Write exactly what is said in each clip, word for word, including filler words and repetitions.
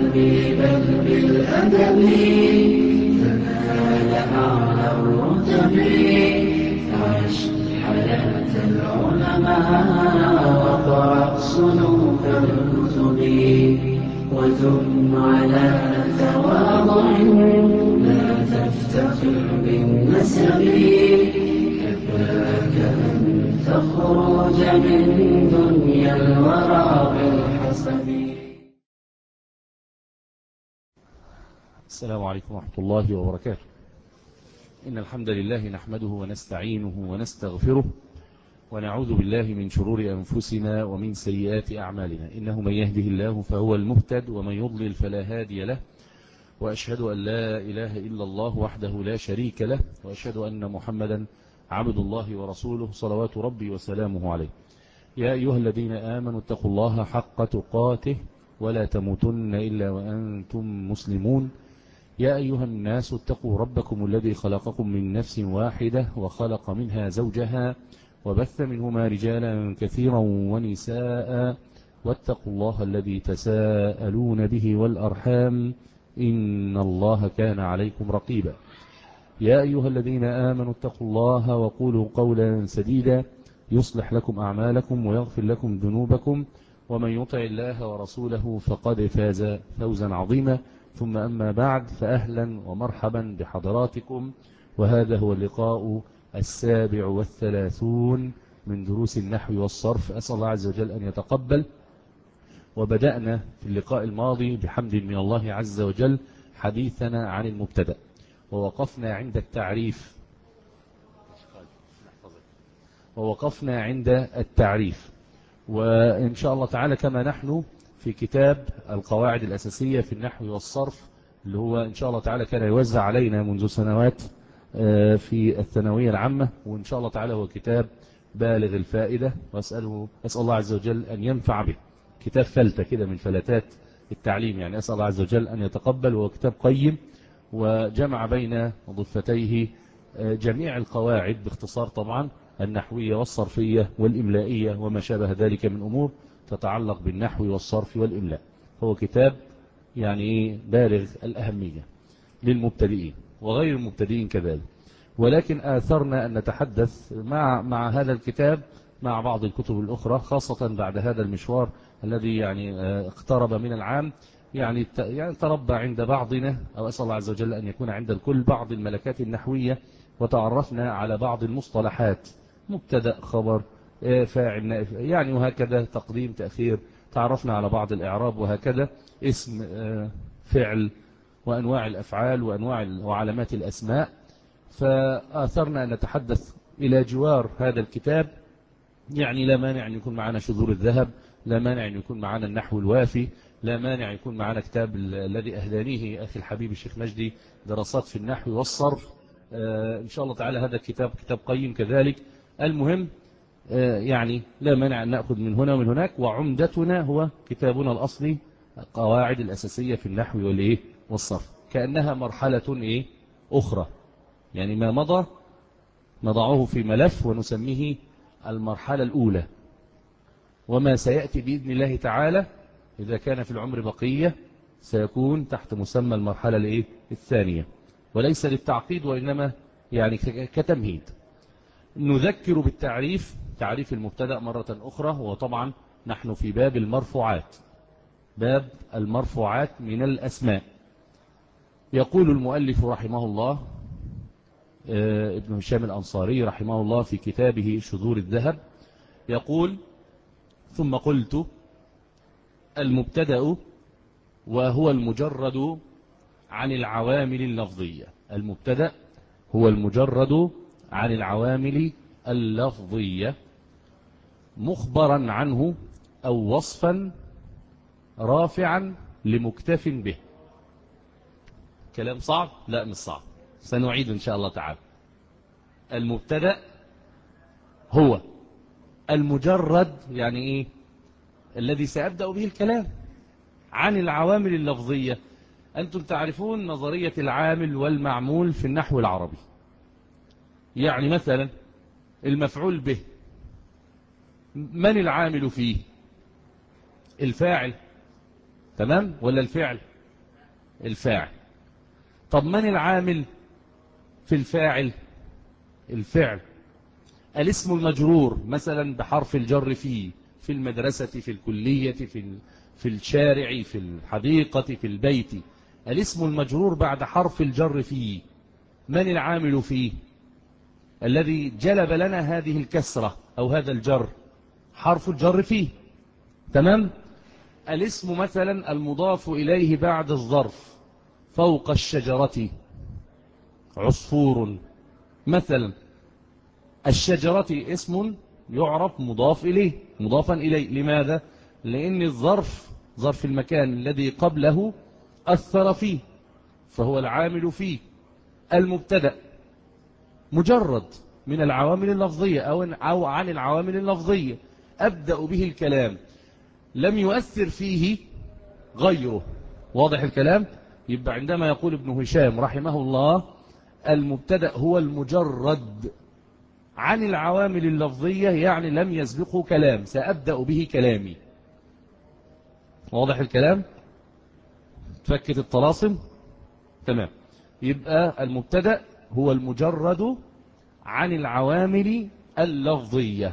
بل بالأدب تنال أعلى الرتب. عش حياة العلماء واقرأ صنوف الكتب، وثم على تواضع لا تفتخر بالنسب. كفاك أن تخرج من دنيا الورى بالحسب. السلام عليكم ورحمة الله وبركاته. إن الحمد لله نحمده ونستعينه ونستغفره، ونعوذ بالله من شرور أنفسنا ومن سيئات أعمالنا. إنه من يهده الله فهو المهتد، ومن يضلل فلا هادي له. وأشهد أن لا إله إلا الله وحده لا شريك له، وأشهد أن محمدا عبد الله ورسوله صلوات ربي وسلامه عليه. يا أيها الذين آمنوا اتقوا الله حق تقاته ولا تموتن إلا وأنتم مسلمون. يا أيها الناس اتقوا ربكم الذي خلقكم من نفس واحدة وخلق منها زوجها وبث منهما رجالا كثيرا ونساء، واتقوا الله الذي تساءلون به والأرحام إن الله كان عليكم رقيبا. يا أيها الذين آمنوا اتقوا الله وقولوا قولا سديدا يصلح لكم أعمالكم ويغفر لكم ذنوبكم، ومن يطع الله ورسوله فقد فاز فوزا عظيما. ثم أما بعد، فأهلا ومرحبا بحضراتكم، وهذا هو اللقاء السابع والثلاثون من دروس النحو والصرف. أسأل الله عز وجل أن يتقبل. وبدأنا في اللقاء الماضي بحمد من الله عز وجل حديثنا عن المبتدأ، ووقفنا عند التعريف ووقفنا عند التعريف وإن شاء الله تعالى كما نحن في كتاب القواعد الأساسية في النحو والصرف، اللي هو إن شاء الله تعالى كان يوزع علينا منذ سنوات في الثانوية العامة، وإن شاء الله تعالى هو كتاب بالغ الفائدة، وأسأله أسأل الله عز وجل أن ينفع به. كتاب فلتة كده من فلتات التعليم، يعني أسأل الله عز وجل أن يتقبل. وهو كتاب قيم وجمع بين ضفتيه جميع القواعد باختصار طبعا، النحوية والصرفية والإملائية وما شابه ذلك من أمور تتعلق بالنحو والصرف والإملاء. هو كتاب يعني بالغ الأهمية للمبتدئين وغير المبتدئين كذلك، ولكن آثرنا أن نتحدث مع مع هذا الكتاب مع بعض الكتب الأخرى، خاصة بعد هذا المشوار الذي يعني اقترب من العام، يعني يعني تربى عند بعضنا، أو أسأل الله عز وجل أن يكون عند الكل بعض الملكات النحوية، وتعرفنا على بعض المصطلحات: مبتدأ، خبر، فاعل، نائب، يعني وهكذا، تقديم، تأخير. تعرفنا على بعض الإعراب وهكذا، اسم، فعل، وأنواع الأفعال وأنواع وعلامات الأسماء. فآثرنا أن نتحدث إلى جوار هذا الكتاب، يعني لا مانع أن يكون معنا شذور الذهب، لا مانع أن يكون معنا النحو الوافي، لا مانع أن يكون معنا كتاب الذي أهدانيه أخي الحبيب الشيخ مجدي، دراسات في النحو والصرف. آه إن شاء الله تعالى هذا الكتاب كتاب قيم كذلك. المهم آه يعني لا مانع أن نأخذ من هنا ومن هناك، وعمدتنا هو كتابنا الأصلي القواعد الأساسية في النحو والإيه والصرف، كأنها مرحلة إيه أخرى، يعني ما مضى نضعه في ملف ونسميه المرحلة الأولى، وما سيأتي بإذن الله تعالى إذا كان في العمر بقية سيكون تحت مسمى المرحلة الإيه الثانية، وليس للتعقيد وإنما يعني كتمهيد. نذكر بالتعريف، تعريف المبتدأ مرة أخرى. وطبعا نحن في باب المرفوعات، باب المرفوعات من الأسماء. يقول المؤلف رحمه الله ابن هشام الأنصاري رحمه الله في كتابه شذور الذهب، يقول: ثم قلت: المبتدأ وهو المجرد عن العوامل اللفظية. المبتدأ هو المجرد عن العوامل اللفظية، مخبرا عنه أو وصفا رافعا لمكتف به. كلام صعب؟ لا مش صعب، سنعيد إن شاء الله تعالى. المبتدأ هو المجرد، يعني إيه؟ الذي سأبدأ به الكلام، عن العوامل اللفظية. أنتم تعرفون نظرية العامل والمعمول في النحو العربي. يعني مثلا المفعول به، من العامل فيه؟ الفاعل، تمام، ولا الفعل؟ الفاعل. طب من العامل في الفاعل؟ الفعل. الاسم المجرور مثلا بحرف الجر فيه، في المدرسة، في الكلية، في في الشارع، في الحديقة، في البيت. الاسم المجرور بعد حرف الجر فيه، من العامل فيه الذي جلب لنا هذه الكسرة أو هذا الجر؟ حرف الجر فيه. تمام. الاسم مثلا المضاف إليه بعد الظرف، فوق الشجرة عصفور مثلا. الشجرة اسم يعرف مضاف إليه، مضافا إليه. لماذا؟ لأن الظرف ظرف المكان الذي قبله أثر فيه، فهو العامل فيه. المبتدأ مجرد من العوامل اللفظية أو عن العوامل اللفظية، أبدأ به الكلام، لم يؤثر فيه غيره. واضح الكلام؟ يبقى عندما يقول ابن هشام رحمه الله المبتدأ هو المجرد عن العوامل اللفظية، يعني لم يسبقه كلام، سأبدأ به كلامي. واضح الكلام؟ تفكت الطلاسم؟ تمام. يبقى المبتدأ هو المجرد عن العوامل اللفظية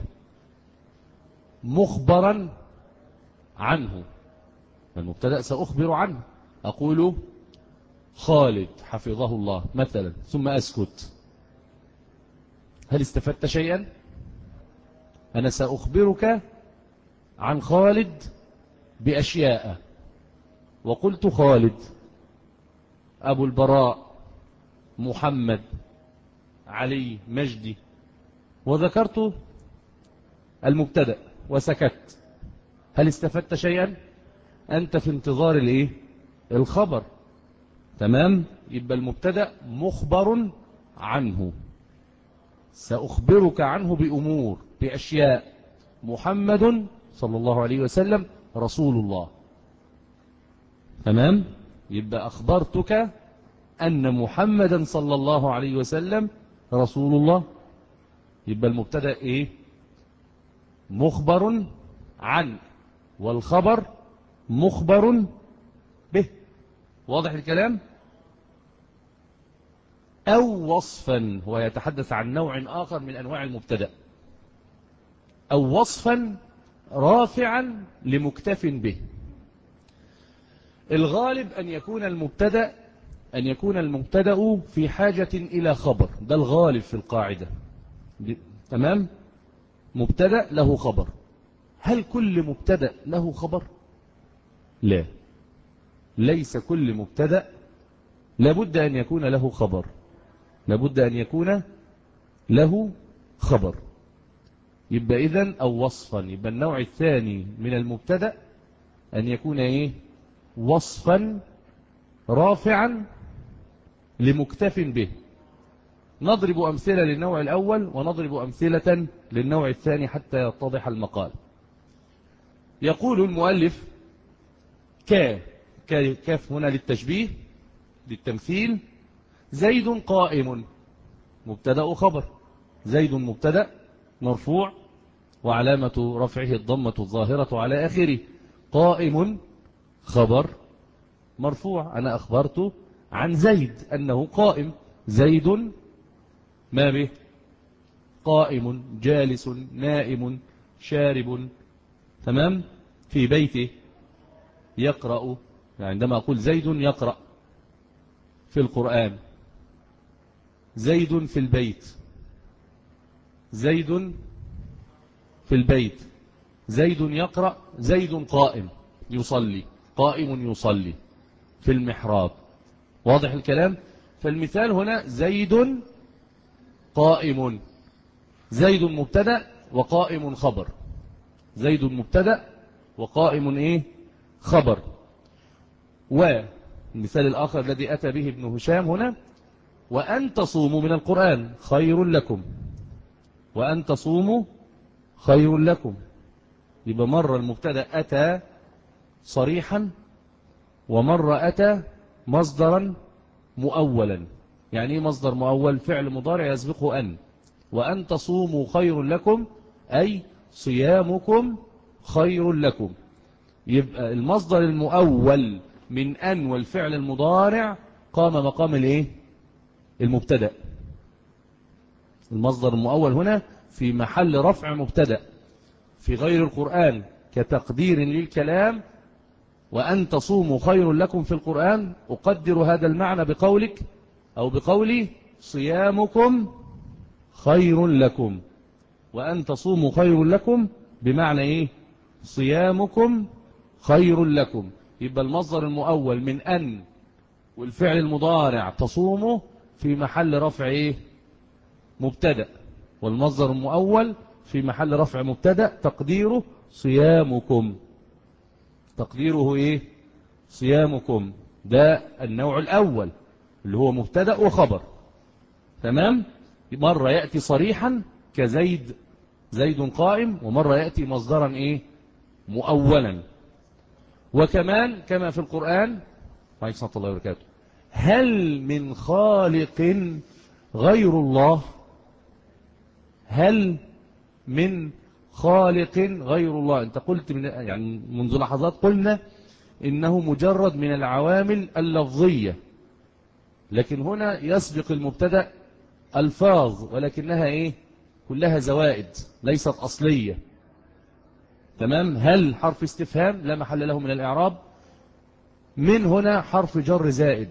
مخبرا عنه. المبتدأ سأخبر عنه، أقول خالد حفظه الله مثلا، ثم أسكت. هل استفدت شيئا؟ أنا سأخبرك عن خالد بأشياء، وقلت خالد، أبو البراء، محمد، علي، مجدي، وذكرت المبتدأ وسكت. هل استفدت شيئا؟ أنت في انتظار الإيه؟ الخبر. تمام. يبقى المبتدأ مخبر عنه، سأخبرك عنه بأمور، بأشياء. محمد صلى الله عليه وسلم رسول الله. تمام. يبقى أخبرتك أن محمدا صلى الله عليه وسلم رسول الله. يبقى المبتدأ إيه؟ مخبر عن، والخبر مخبر به. واضح الكلام؟ أو وصفا، هو يتحدث عن نوع آخر من أنواع المبتدأ. أو وصفا رافعا لمكتف به. الغالب أن يكون المبتدأ أن يكون المبتدأ في حاجة إلى خبر، ده الغالب في القاعدة. تمام. مبتدأ له خبر. هل كل مبتدأ له خبر؟ لا، ليس كل مبتدأ لابد أن يكون له خبر، لابد أن يكون له خبر. يبقى إذن أو وصفا. يبقى النوع الثاني من المبتدأ أن يكون إيه؟ وصفا رافعا لمكتف به. نضرب أمثلة للنوع الأول ونضرب أمثلة للنوع الثاني حتى يتضح المقال. يقول المؤلف كا كاف هنا للتشبيه للتمثيل. زيد قائم، مبتدأ خبر. زيد مبتدأ مرفوع وعلامة رفعه الضمة الظاهرة على آخره. قائم خبر مرفوع، أنا أخبرت عن زيد أنه قائم. زيد ما به؟ قائم، جالس، نائم، شارب. تمام. في بيته يقرأ، يعني عندما أقول زيد يقرأ في القرآن. زيد في البيت، زيد في البيت، زيد يقرأ، زيد قائم يصلي، قائم يصلي في المحراب. واضح الكلام؟ فالمثال هنا زيد قائم. زيد مبتدأ وقائم خبر. زيد مبتدأ وقائم ايه؟ خبر. والمثال الآخر الذي أتى به ابن هشام هنا: وأن تصوموا من القرآن خير لكم. وأن تصوموا خير لكم. يبقى مرة المبتدأ أتى صريحا، ومرة أتى مصدرا مؤولا. يعني ايه مصدر مؤول؟ فعل مضارع يسبقه أن. وأن تصوموا خير لكم أي صيامكم خير لكم. يبقى المصدر المؤول من أن والفعل المضارع قام مقام الايه المبتدأ. المصدر المؤول هنا في محل رفع مبتدأ في غير القرآن كتقدير للكلام، وأن تصوموا خير لكم في القرآن. أقدر هذا المعنى بقولك أو بقولي صيامكم خير لكم، وأن تصوموا خير لكم بمعنى إيه؟ صيامكم خير لكم. يبقى المصدر المؤول من أن والفعل المضارع تصوموا في محل رفع إيه؟ مبتدأ، والمصدر المؤول في محل رفع مبتدأ تقديره صيامكم. تقديره إيه؟ صيامكم. ده النوع الأول اللي هو مبتدأ وخبر. تمام؟ مرة يأتي صريحا كزيد زيد قائم، ومرة يأتي مصدرا إيه؟ مؤولا. وكمان كما في القرآن عليكم ورحمة الله وبركاته هل من خالق غير الله؟ هل من خالق غير الله. انت قلت من يعني منذ لحظات قلنا انه مجرد من العوامل اللفظية، لكن هنا يسبق المبتدأ الفاظ ولكنها ايه؟ كلها زوائد ليست اصلية. تمام؟ هل حرف استفهام لا محل له من الاعراب. من هنا حرف جر زائد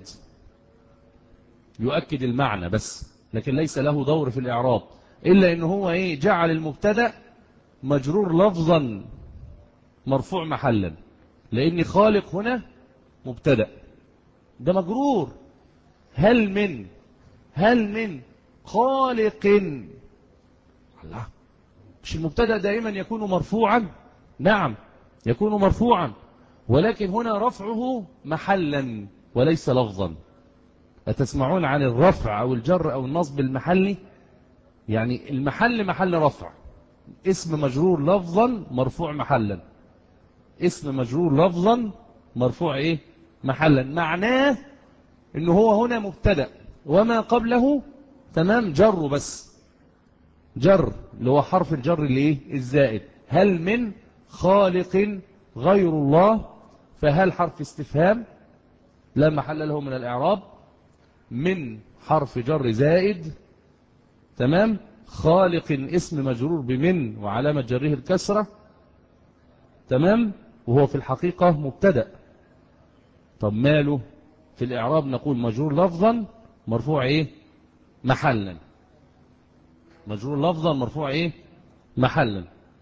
يؤكد المعنى بس، لكن ليس له دور في الاعراب، الا ان هو ايه؟ جعل المبتدأ مجرور لفظا مرفوع محلا، لان خالق هنا مبتدأ ده مجرور. هل من هل من خالق، الله، مش المبتدأ دائما يكون مرفوعا؟ نعم يكون مرفوعا، ولكن هنا رفعه محلا وليس لفظا. أتسمعون عن الرفع أو الجر أو النصب المحلي؟ يعني المحل محل رفع، اسم مجرور لفظا مرفوع محلا، اسم مجرور لفظا مرفوع ايه؟ محلا. معناه انه هو هنا مبتدأ وما قبله تمام جر، بس جر اللي هو حرف الجر اللي ايه؟ الزائد. هل من خالق غير الله، فهل حرف استفهام لا محل له من الاعراب، من حرف جر زائد، تمام، خالق اسم مجرور بمن وعلامة جره الكسرة، تمام، وهو في الحقيقة مبتدأ. طب ماله في الإعراب؟ نقول مجرور لفظا مرفوع ايه؟ محلا. مجرور لفظا مرفوع ايه؟ محلا.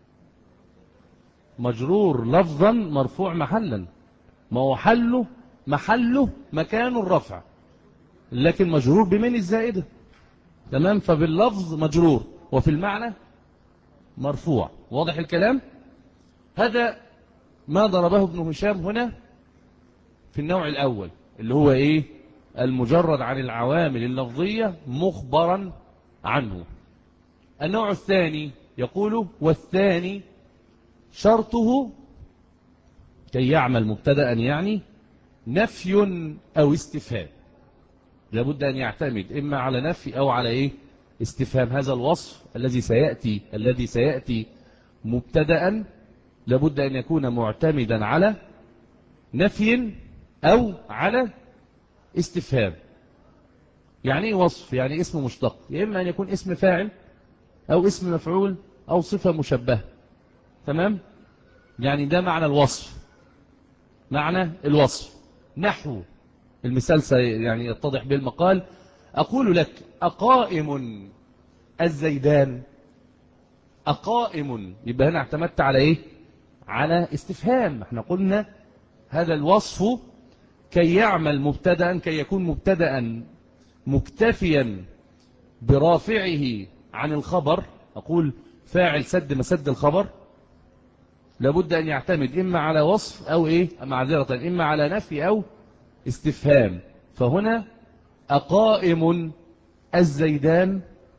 مجرور لفظا مرفوع محلا، ما هو حله محله مكان الرفع، لكن مجرور بمن الزائدة. تمام؟ فباللفظ مجرور وفي المعنى مرفوع. واضح الكلام؟ هذا ما ضربه ابن هشام هنا في النوع الأول اللي هو إيه؟ المجرد عن العوامل اللفظية مخبرا عنه. النوع الثاني يقول والثاني شرطه كي يعمل مبتدأ يعني نفي أو استفهام، لابد أن يعتمد إما على نفي أو على إيه؟ استفهام. هذا الوصف الذي سيأتي الذي سيأتي مبتدأ لابد أن يكون معتمدا على نفي أو على استفهام. يعني إيه وصف؟ يعني اسم مشتق، يا إما أن يكون اسم فاعل أو اسم مفعول أو صفة مشبهة. تمام؟ يعني ده معنى الوصف. معنى الوصف نحو المثال يعني يتضح بالمقال. أقول لك أقائم الزيدان. أقائم، يبقى هنا اعتمدت على إيه؟ على استفهام. احنا قلنا هذا الوصف كي يعمل مبتدأ، كي يكون مبتدأ مكتفيا برافعه عن الخبر. أقول فاعل سد مسد الخبر، لابد أن يعتمد إما على وصف أو إيه؟ معذرة، إما على نفي أو استفهام. فهنا أقائم الزيدان،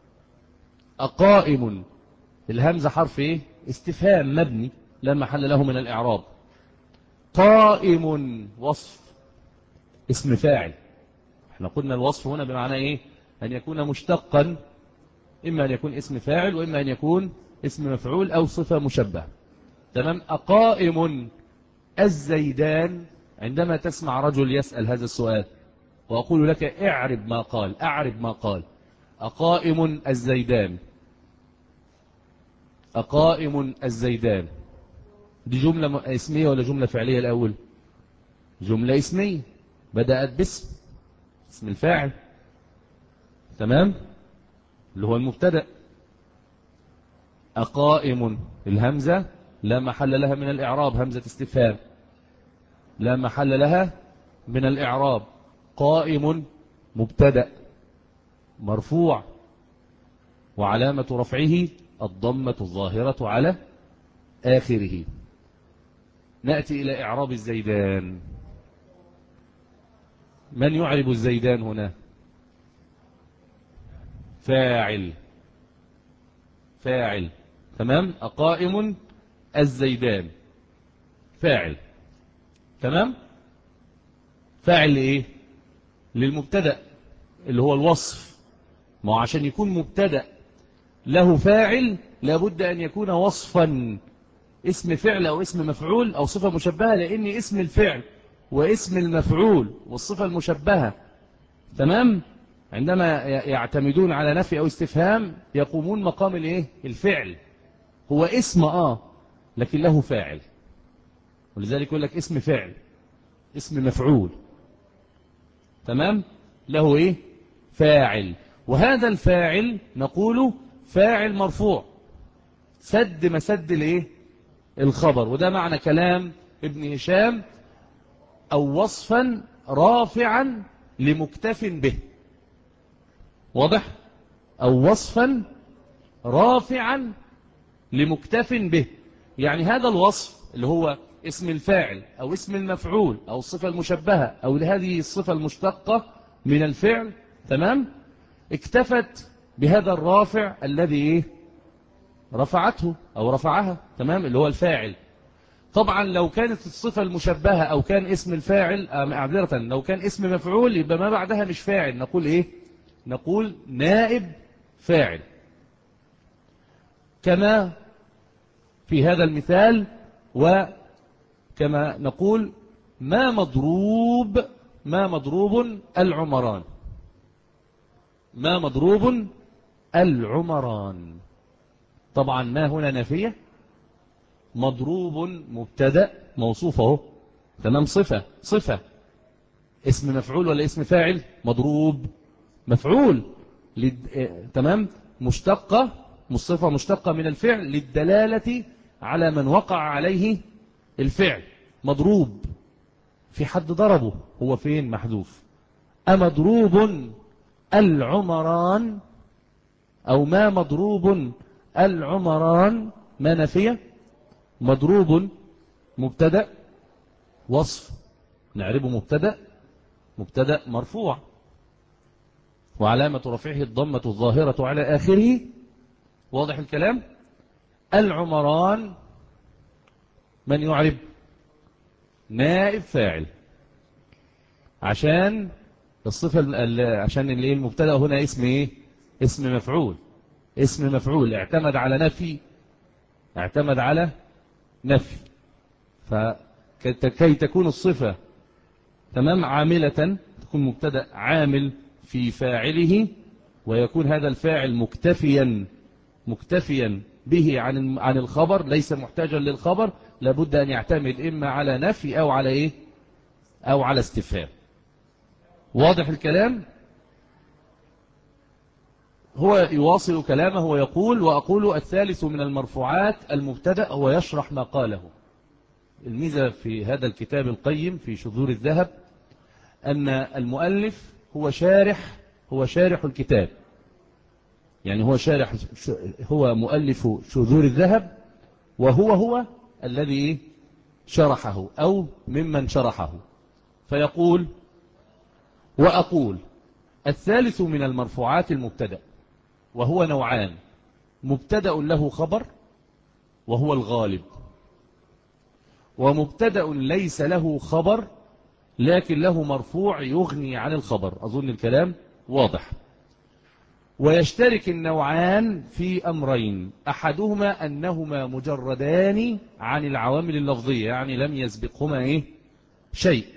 أقائم الهمزة حرف إيه؟ استفهام مبني لا محل له من الإعراب. قائم وصف اسم فاعل. احنا قلنا الوصف هنا بمعنى إيه؟ أن يكون مشتقا، إما أن يكون اسم فاعل وإما أن يكون اسم مفعول أو صفة مشبهة. تمام؟ أقائم الزيدان عندما تسمع رجل يسأل هذا السؤال وأقول لك اعرب ما قال، أعرب ما قال، أقائم الزيدان، أقائم الزيدان، دي جملة اسمية ولا جملة فعلية الأول؟ جملة اسمية بدأت باسم، اسم الفاعل، تمام، اللي هو المبتدأ. أقائم الهمزة لا محل لها من الإعراب، همزة استفهام لا محل لها من الإعراب. قائم مبتدأ مرفوع وعلامة رفعه الضمة الظاهرة على آخره. نأتي إلى إعراب الزيدان. من يعرب الزيدان هنا؟ فاعل، فاعل، تمام. أقائم الزيدان فاعل، تمام. فاعل لإيه؟ للمبتدأ اللي هو الوصف. ما هو عشان يكون مبتدأ له فاعل لابد أن يكون وصفا، اسم فعل أو اسم مفعول أو صفة مشبهة، لأن اسم الفعل واسم المفعول والصفة المشبهة، تمام، عندما يعتمدون على نفي أو استفهام يقومون مقام الايه؟ الفعل. هو اسم آه لكن له فاعل، ولذلك يقول لك اسم فعل، اسم مفعول، تمام، له ايه؟ فاعل. وهذا الفاعل نقوله فاعل مرفوع سد مسد الايه؟ الخبر. وده معنى كلام ابن هشام: أو وصفا رافعا لمكتف به. واضح؟ أو وصفا رافعا لمكتف به، يعني هذا الوصف اللي هو اسم الفاعل أو اسم المفعول أو الصفة المشبهة أو هذه الصفة المشتقة من الفعل، تمام، اكتفت بهذا الرافع الذي إيه؟ رفعته أو رفعها، تمام، اللي هو الفاعل. طبعا لو كانت الصفة المشبهة أو كان اسم الفاعل معذرة لو كان اسم مفعول يبقى ما بعدها مش فاعل، نقول إيه؟ نقول نائب فاعل، كما في هذا المثال. وكما نقول ما مضروب، ما مضروب العمران، ما مضروب العمران. طبعا ما هنا نافية، مضروب مبتدأ موصوفه، تمام، صفة، صفة اسم مفعول ولا اسم فاعل؟ مضروب مفعول لد... تمام، مشتقة، مصفة مشتقة من الفعل للدلالة على من وقع عليه الفعل. مضروب في حد ضربه، هو فين؟ محذوف. أمضروب العمران أو ما مضروب العمران، ما نافية، مضروب مبتدأ وصف نعربه مبتدأ، مبتدأ مرفوع وعلامة رفعه الضمة الظاهرة على آخره. واضح الكلام؟ العمران من يعرب؟ نائب فاعل، عشان الصفة عشان اللي المبتدأ هنا اسم ايه؟ اسم مفعول، اسم مفعول اعتمد على نفي، اعتمد على نفي، فكي تكون الصفة تمام عاملة تكون مبتدأ عامل في فاعله، ويكون هذا الفاعل مكتفيا مكتفيا به عن عن الخبر، ليس محتاجا للخبر، لابد أن يعتمد إما على نفي أو على إيه؟ أو على استفهام. واضح الكلام؟ هو يواصل كلامه ويقول: وأقول الثالث من المرفوعات المبتدأ، هو يشرح ما قاله. الميزة في هذا الكتاب القيم في شذور الذهب أن المؤلف هو شارح، هو شارح الكتاب، يعني هو شارح، هو مؤلف شذور الذهب، وهو هو الذي شرحه أو ممن شرحه. فيقول: وأقول الثالث من المرفوعات المبتدأ، وهو نوعان: مبتدأ له خبر وهو الغالب، ومبتدأ ليس له خبر لكن له مرفوع يغني عن الخبر. أظن الكلام واضح. ويشترك النوعان في أمرين: أحدهما أنهما مجردان عن العوامل اللفظية، يعني لم يسبقهما إيه؟ شيء،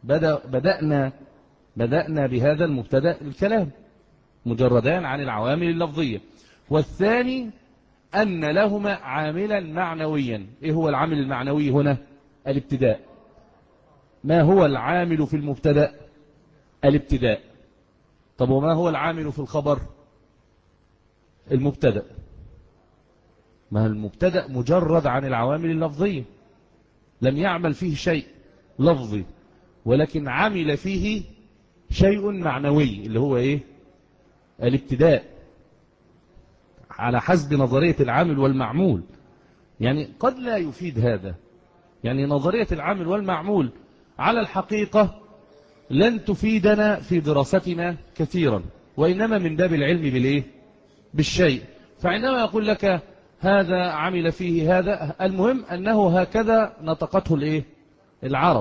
بدأ بدأنا بدأنا بهذا المبتدأ الكلام مجردان عن العوامل اللفظية. والثاني أن لهما عاملا معنويا. إيه هو العامل المعنوي هنا؟ الابتداء. ما هو العامل في المبتدأ؟ الابتداء. طب وما هو العامل في الخبر؟ المبتدأ. ما المبتدأ مجرد عن العوامل اللفظية، لم يعمل فيه شيء لفظي، ولكن عمل فيه شيء معنوي اللي هو إيه؟ الابتداء، على حسب نظرية العامل والمعمول. يعني قد لا يفيد هذا، يعني نظرية العامل والمعمول على الحقيقة لن تفيدنا في دراستنا كثيرا، وإنما من باب العلم بالإيه؟ بالشيء. فعندما يقول لك هذا عمل فيه هذا، المهم أنه هكذا نطقته الإيه؟ العرب،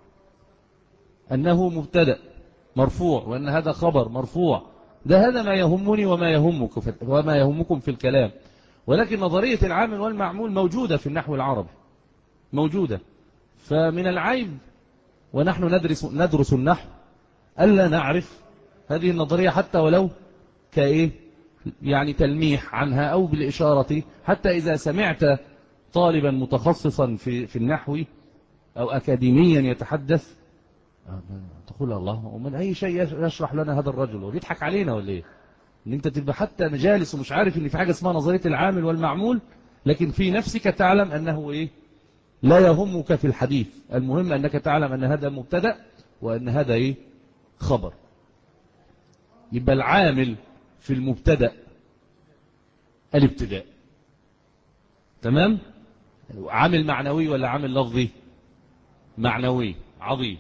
أنه مبتدأ مرفوع وأن هذا خبر مرفوع. ده هذا ما يهمني وما يهمك وما يهمكم في الكلام. ولكن نظرية العامل والمعمول موجودة في النحو العربي، موجودة. فمن العيب ونحن ندرس ندرس النحو ألا نعرف هذه النظرية حتى ولو كإيه، يعني تلميح عنها أو بالإشارة، حتى إذا سمعت طالبا متخصصا في في النحو أو أكاديميا يتحدث تقول الله ومن أي شيء يشرح لنا هذا الرجل ويضحك علينا ولا إيه؟ إن أنت تبقى حتى مجالس ومش عارف إن في حاجة اسمها نظرية العامل والمعمول، لكن في نفسك تعلم أنه إيه؟ لا يهمك في الحديث، المهم أنك تعلم أن هذا مبتدأ وأن هذا إيه؟ خبر. يبقى العامل في المبتدأ الابتداء. تمام؟ عامل معنوي ولا عامل لفظي؟ معنوي. عظيم.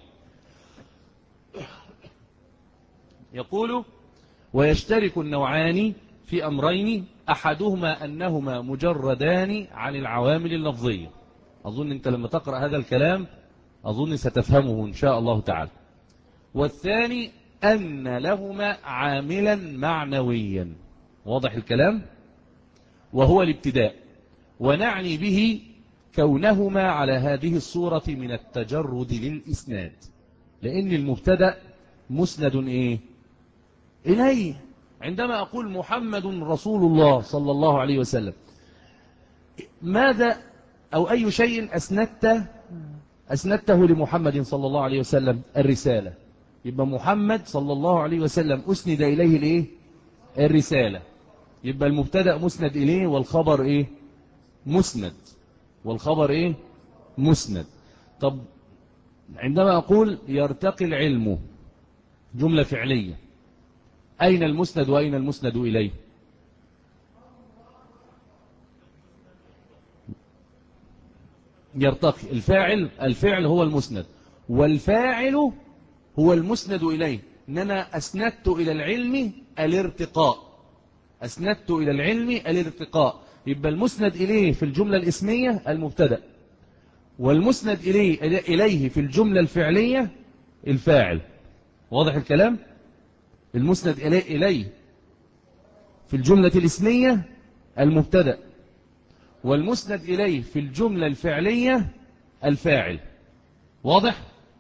يقول ويشترك النوعان في أمرين أحدهما أنهما مجردان عن العوامل اللفظية. أظن أنت لما تقرأ هذا الكلام أظن ستفهمه إن شاء الله تعالى. والثاني أن لهما عاملا معنويا. واضح الكلام؟ وهو الابتداء، ونعني به كونهما على هذه الصورة من التجرد للإسناد، لأن المبتدأ مسند إيه؟ إليه. عندما أقول محمد رسول الله صلى الله عليه وسلم، ماذا أو أي شيء أسندته أسندته لمحمد صلى الله عليه وسلم؟ الرسالة. يبقى محمد صلى الله عليه وسلم أسند إليه الإيه؟ الرسالة. يبقى المبتدأ مسند إليه والخبر إيه؟ مسند. والخبر إيه؟ مسند. طب عندما أقول يرتقي العلم، جملة فعلية، أين المسند وأين المسند إليه؟ يرتقي. الفاعل الفعل هو المسند، والفاعل هو المسند إليه. إن أنا أسندت إلى العلم الارتقاء، أسندت إلى العلم الارتقاء. يبقى المسند إليه في الجملة الاسمية المبتدأ، والمسند إليه إليه في الجملة الفعلية الفاعل. واضح الكلام؟ المسند إليه إليه في الجملة الاسمية المبتدأ، والمسند إليه في الجملة الفعلية الفاعل. واضح؟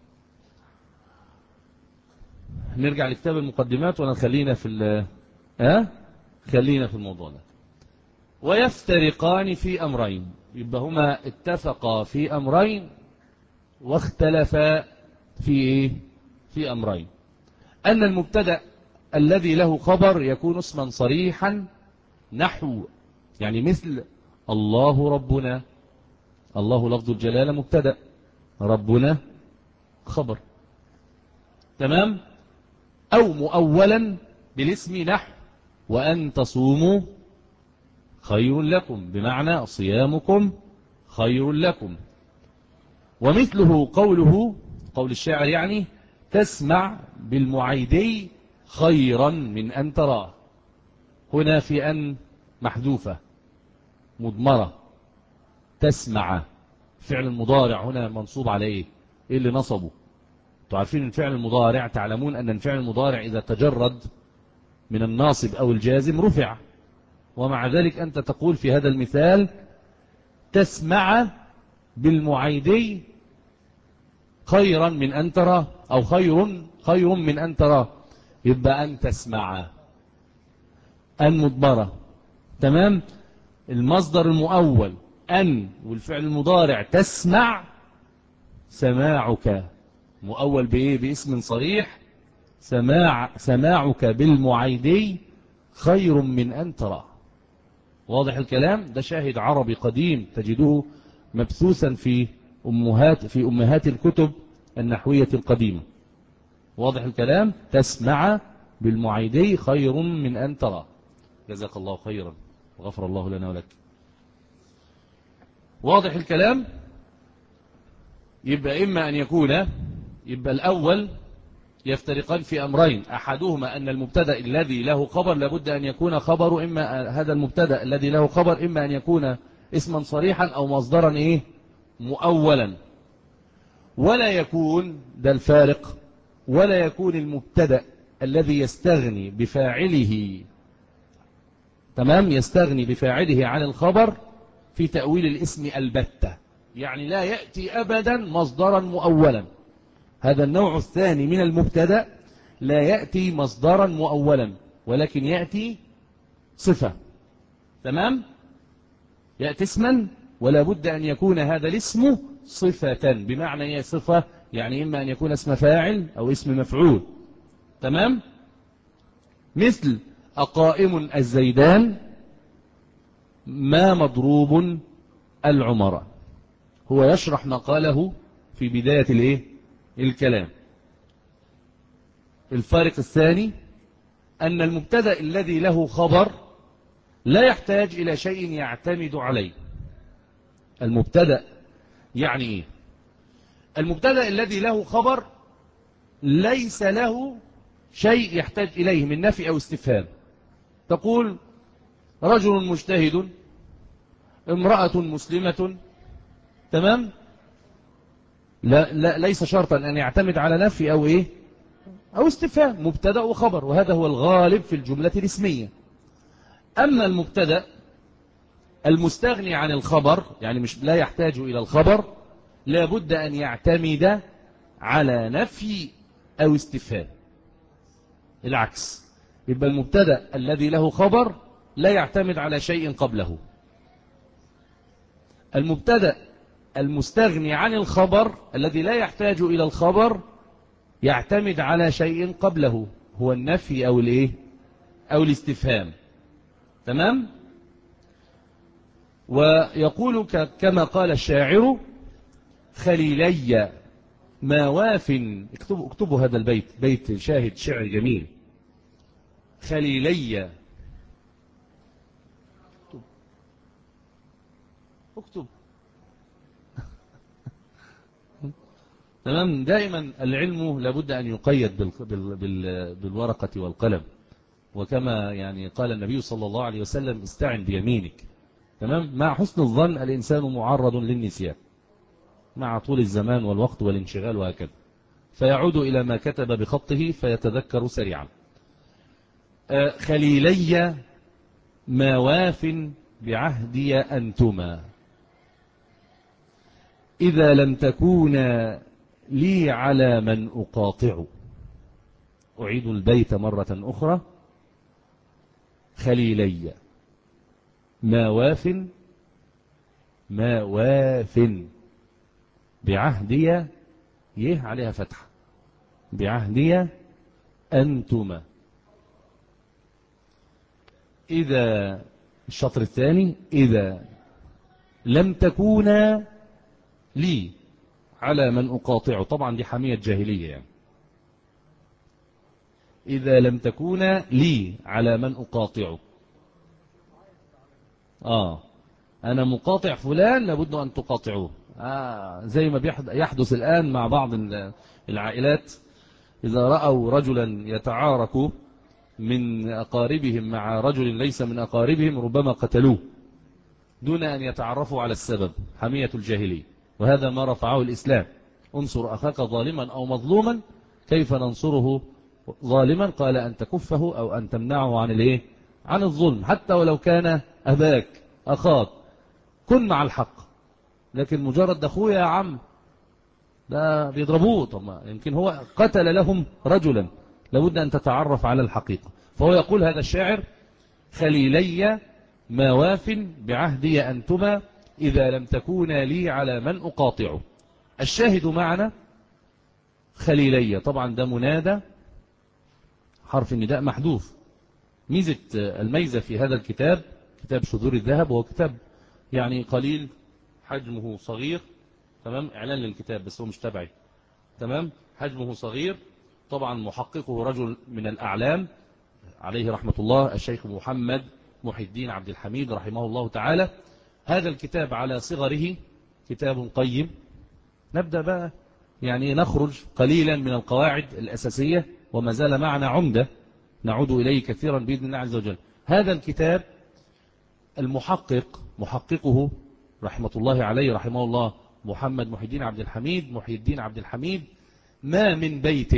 نرجع لكتاب المقدمات ونخلينا في ال ها خلينا في الموضوع ده. ويفترقان في أمرين. يبقى هما اتفقا في أمرين واختلفا في إيه؟ في أمرين. أن المبتدأ الذي له خبر يكون اسما صريحا، نحو يعني مثل الله ربنا. الله لفظ الجلالة مبتدأ، ربنا خبر. تمام؟ أو مؤولا بالاسم، نحو وأن تصوموا خير لكم، بمعنى صيامكم خير لكم. ومثله قوله، قول الشاعر يعني، تسمع بالمعيدي خيرا من أن تراه. هنا في أن محذوفة مضمرة. تسمع فعل المضارع هنا منصوب على إيه؟ إيه اللي نصبه؟ تعرفين الفعل المضارع، تعلمون أن الفعل المضارع إذا تجرد من الناصب أو الجازم رفع، ومع ذلك أنت تقول في هذا المثال تسمع بالمعيدي خيرا من أن ترى. أو خير خير من أن تراه، يبقى أن تسمع، أن مضمرة. تمام. المصدر المؤول أن والفعل المضارع تسمع، سماعك مؤول بإيه؟ باسم صريح، سماع سماعك بالمعيدي خير من أن تراه. واضح الكلام؟ ده شاهد عربي قديم تجده مبثوثا في أمهات في أمهات الكتب النحوية القديمة. واضح الكلام؟ تسمع بالمعيدي خير من أن تراه. جزاك الله خيرا وغفر الله لنا ولك. واضح الكلام؟ يبقى إما أن يكون، يبقى الأول يفترقان في أمرين، أحدهما أن المبتدأ الذي له خبر لابد أن يكون خبر، إما هذا المبتدأ الذي له خبر إما أن يكون اسما صريحا أو مصدرا إيه؟ مؤولا. ولا يكون، ده الفارق، ولا يكون المبتدأ الذي يستغني بفاعله، تمام، يستغني بفاعله عن الخبر في تأويل الاسم البتة، يعني لا يأتي أبدا مصدرا مؤولا. هذا النوع الثاني من المبتدأ لا يأتي مصدرا مؤولا، ولكن يأتي صفة. تمام. يأتي اسما ولا بد أن يكون هذا الاسم صفة، بمعنى هي صفة يعني إما أن يكون اسم فاعل أو اسم مفعول. تمام. مثل أقائم الزيدان ما مضروب العمراء. هو يشرح ما قاله في بداية الايه؟ الكلام. الفارق الثاني أن المبتدأ الذي له خبر لا يحتاج إلى شيء يعتمد عليه. المبتدأ يعني إيه؟ المبتدأ الذي له خبر ليس له شيء يحتاج إليه من نفي أو استفهام. تقول رجل مجتهد، امرأة مسلمة. تمام. لا, لا ليس شرطا أن يعتمد على نفي أو إيه أو استفهام، مبتدأ وخبر، وهذا هو الغالب في الجملة الاسمية. أما المبتدأ المستغني عن الخبر، يعني مش لا يحتاج إلى الخبر، لا بد أن يعتمد على نفي أو استفهام. العكس، يبقى المبتدأ الذي له خبر لا يعتمد على شيء قبله. المبتدأ المستغني عن الخبر الذي لا يحتاج إلى الخبر يعتمد على شيء قبله، هو النفي أو الإيه أو الاستفهام. تمام. ويقول كما قال الشاعر خليلي ما واف، اكتبوا, اكتبوا هذا البيت، بيت شاهد شعر جميل. خليلي، اكتب اكتب تمام. دائما العلم لابد أن يقيد بال بال بال بالورقة والقلم، وكما يعني قال النبي صلى الله عليه وسلم استعن بيمينك. تمام. مع حسن الظن الإنسان معرض للنسيان مع طول الزمان والوقت والانشغال وهكذا، فيعود إلى ما كتب بخطه فيتذكر سريعا. خليلي ما واف بعهدي أنتما، إذا لم تكونا لي على من أقاطع. أعيد البيت مرة أخرى. خليلي ما واف ما واف بعهدي، يه عليها فتحة، بعهدي أنتما، إذا الشطر الثاني إذا لم تكونا لي على من أقاطع. طبعا دي حمية جاهلية يعني. إذا لم تكونا لي على من أقاطع، آه أنا مقاطع فلان لابد أن تقاطعوه. آه زي ما يحدث الآن مع بعض العائلات، إذا رأوا رجلا يتعارك من أقاربهم مع رجل ليس من أقاربهم ربما قتلوه دون أن يتعرفوا على السبب، حمية الجاهلية. وهذا ما رفعه الإسلام. انصر أخاك ظالما أو مظلوما، كيف ننصره ظالما؟ قال أن تكفه أو أن تمنعه عن الايه عن الظلم، حتى ولو كان أباك أخاك، كن مع الحق. لكن مجرد أخويا يا عم ده بيضربوه. طب ما يمكن هو قتل لهم رجلا، لابد أن تتعرف على الحقيقة. فهو يقول هذا الشاعر: خليلي ما واف بعهدي أنتما إذا لم تكونا لي على من أقاطع. الشاهد معنا خليلي، طبعا ده منادى حرف النداء محذوف. ميزة الميزة في هذا الكتاب، كتاب شذور الذهب، وهو كتاب يعني قليل، حجمه صغير، تمام، إعلان للكتاب بس هو مش تبعي، تمام، حجمه صغير. طبعا محققه رجل من الأعلام عليه رحمة الله، الشيخ محمد محي الدين عبد الحميد رحمه الله تعالى. هذا الكتاب على صغره كتاب قيم. نبدأ بقى يعني نخرج قليلا من القواعد الأساسية، وما زال معنا عمدة نعود إليه كثيرا بإذن الله عز وجل. هذا الكتاب المحقق محققه رحمة الله عليه رحمه الله محمد محي الدين عبد الحميد محي الدين عبد الحميد ما من بيت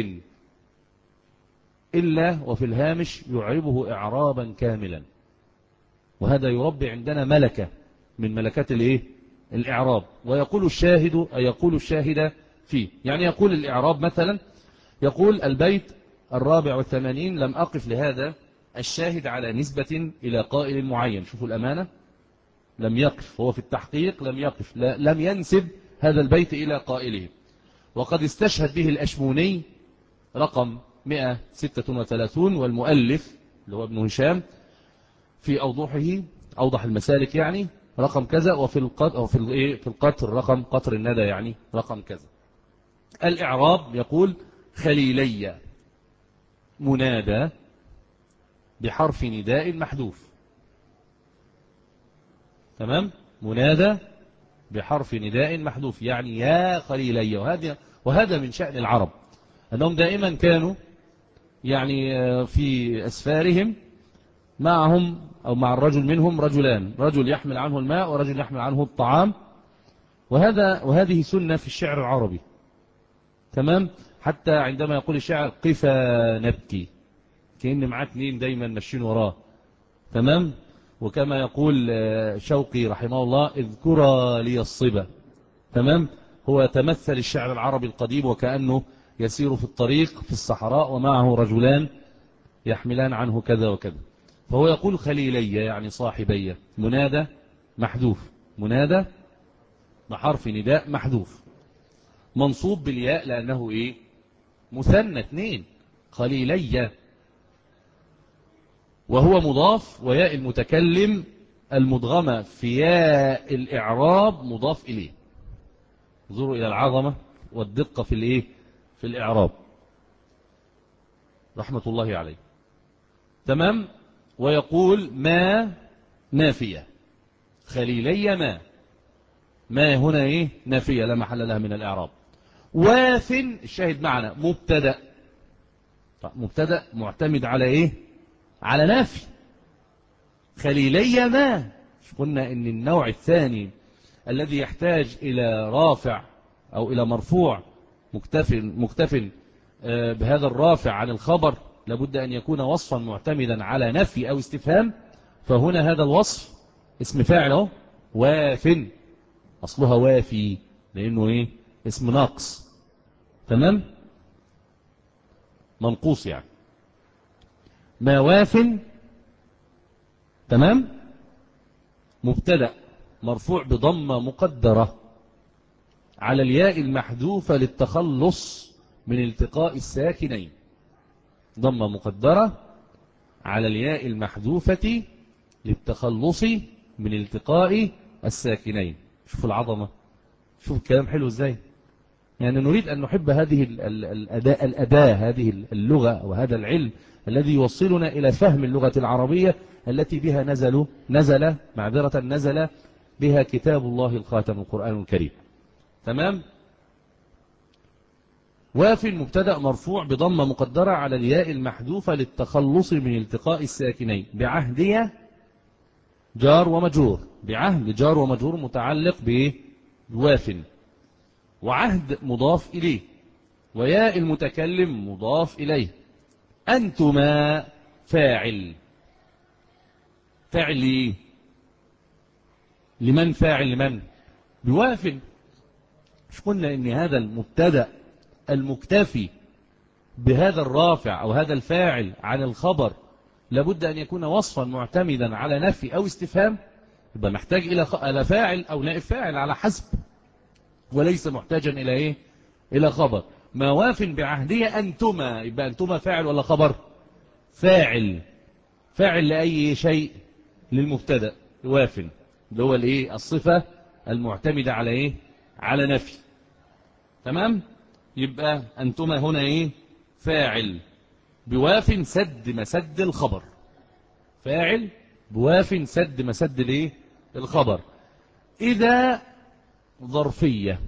إلا وفي الهامش يعربه إعرابا كاملا، وهذا يربي عندنا ملكة من ملكات الايه الإعراب. ويقول الشاهد أي يقول الشاهد فيه، يعني يقول الإعراب مثلا، يقول البيت الرابع والثمانين: لم أقف لهذا الشاهد على نسبة إلى قائل معين. شوفوا الأمانة، لم يقف هو في التحقيق، لم يقف، لا لم ينسب هذا البيت إلى قائله. وقد استشهد به الأشموني رقم مئة وستة وثلاثين، والمؤلف اللي هو ابن هشام في أوضحه أوضح المسالك يعني رقم كذا، وفي القطر في الايه في القطر رقم قطر الندى يعني رقم كذا. الإعراب يقول: خليلي منادى بحرف نداء محذوف. تمام، منادى بحرف نداء محذوف، يعني يا خليلي. وهذا وهذا من شأن العرب أنهم دائما كانوا يعني في أسفارهم معهم أو مع الرجل منهم رجلان، رجل يحمل عنه الماء ورجل يحمل عنه الطعام. وهذا وهذه سنة في الشعر العربي، تمام. حتى عندما يقول الشاعر: قفا نبكي، كأن معاه اثنين دايما ماشيين وراه، تمام. وكما يقول شوقي رحمه الله: اذكرا لي الصبا، تمام. هو تمثل الشعر العربي القديم وكأنه يسير في الطريق في الصحراء ومعه رجلان يحملان عنه كذا وكذا. فهو يقول خليلي يعني صاحبي، منادى محذوف، منادى بحرف نداء محذوف، منصوب بالياء لأنه إيه مثنى اثنين، خليلي، وهو مضاف، وياء المتكلم المدغمة في ياء الإعراب مضاف إليه. انظروا إلى العظمة والدقة في الإيه في الإعراب رحمة الله عليه، تمام. ويقول ما نافية، خليلي ما ما هنا إيه نافية لا محل لها من الإعراب. واف الشاهد معنا مبتدأ، مبتدأ معتمد على إيه على نافي. خليلي ما، قلنا إن النوع الثاني الذي يحتاج إلى رافع أو إلى مرفوع مكتفل مكتفل بهذا الرافع عن الخبر لابد أن يكون وصفا معتمدا على نفي أو استفهام. فهنا هذا الوصف اسم فاعل اهو، واف، أصلها وافي لأنه إيه اسم ناقص، تمام، منقوص يعني. ما واف، تمام، مبتدأ مرفوع بضمة مقدرة على الياء المحذوفة للتخلص من التقاء الساكنين، ضمة مقدرة على الياء المحذوفة للتخلص من التقاء الساكنين. شوفوا العظمة، شوفوا الكلام حلو ازاي. يعني نريد أن نحب هذه الأداة, الأداة هذه اللغة وهذا العلم الذي يوصلنا إلى فهم اللغة العربية التي بها نزل نزل معذرة نزل بها كتاب الله الخاتم القرآن الكريم، تمام. واف مبتدأ مرفوع بضمة مقدرة على الياء المحذوفة للتخلص من التقاء الساكنين. بعهدية جار ومجرور، بعهد جار ومجرور متعلق بواف، وعهد مضاف إليه، وياء المتكلم مضاف إليه. أنتما فاعل، فاعل ليه؟ لمن فاعل لمن؟ بواف، مش قلنا ان هذا المبتدأ المكتفي بهذا الرافع او هذا الفاعل عن الخبر لابد ان يكون وصفا معتمدا على نفي او استفهام، يبقى محتاج الى الى فاعل او نائب فاعل على حسب، وليس محتاجا الى ايه؟ الى خبر. ما واف بعهدية انتما، يبقى انتما فاعل ولا خبر؟ فاعل. فاعل لاي شيء؟ للمبتدأ واف، اللي هو الايه؟ الصفة المعتمدة على ايه؟ على نفي. تمام؟ يبقى انتما هنا ايه؟ فاعل بواف سد مسد الخبر. فاعل بواف سد مسد الايه؟ الخبر. اذا ظرفية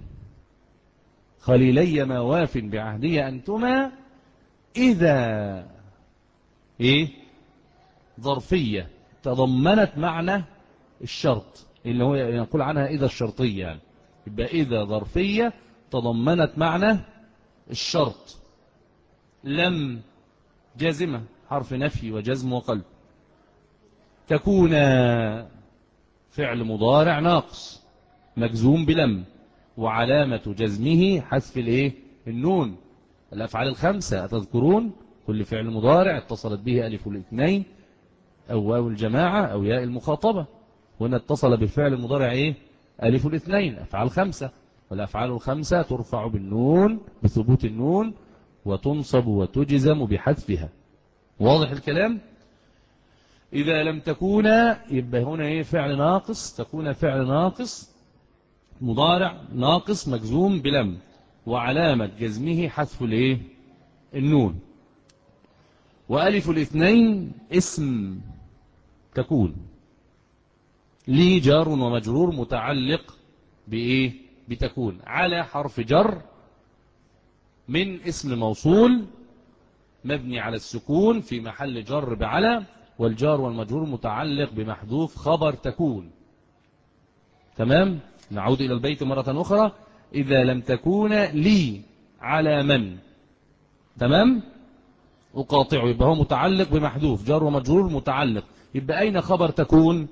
خليلي ما واف بعهدية انتما، اذا ايه؟ ظرفية تضمنت معنى الشرط، اللي هو ينقول عنها اذا الشرطية يعني. يبقى اذا ظرفية تضمنت معنى الشرط. لم جازمة حرف نفي وجزم وقلب. تكون فعل مضارع ناقص مجزوم بلم، وعلامة جزمه حذف الايه؟ النون. الافعال الخمسة أتذكرون؟ كل فعل مضارع اتصلت به ألف الاثنين أو واو الجماعة أو ياء المخاطبة. هنا اتصل بالفعل المضارع ايه؟ ألف الاثنين، أفعال خمسة، والأفعال الخمسة ترفع بالنون بثبوت النون وتنصب وتجزم بحذفها. واضح الكلام؟ إذا لم تكون، يبقى هنا ايه؟ فعل ناقص. تكون فعل ناقص مضارع ناقص مجزوم بلم، وعلامة جزمه حذف الايه؟ النون. وألف الاثنين اسم تكون، لي جار ومجرور متعلق بإيه؟ بتكون، على حرف جر من اسم موصول مبني على السكون في محل جر بعلى، والجار والمجرور متعلق بمحذوف خبر تكون. تمام؟ نعود إلى البيت مرة أخرى. إذا لم تكون لي على من، تمام؟ أقاطعه، يبقى هو متعلق بمحذوف، جار ومجرور متعلق. يبقى أين خبر تكون؟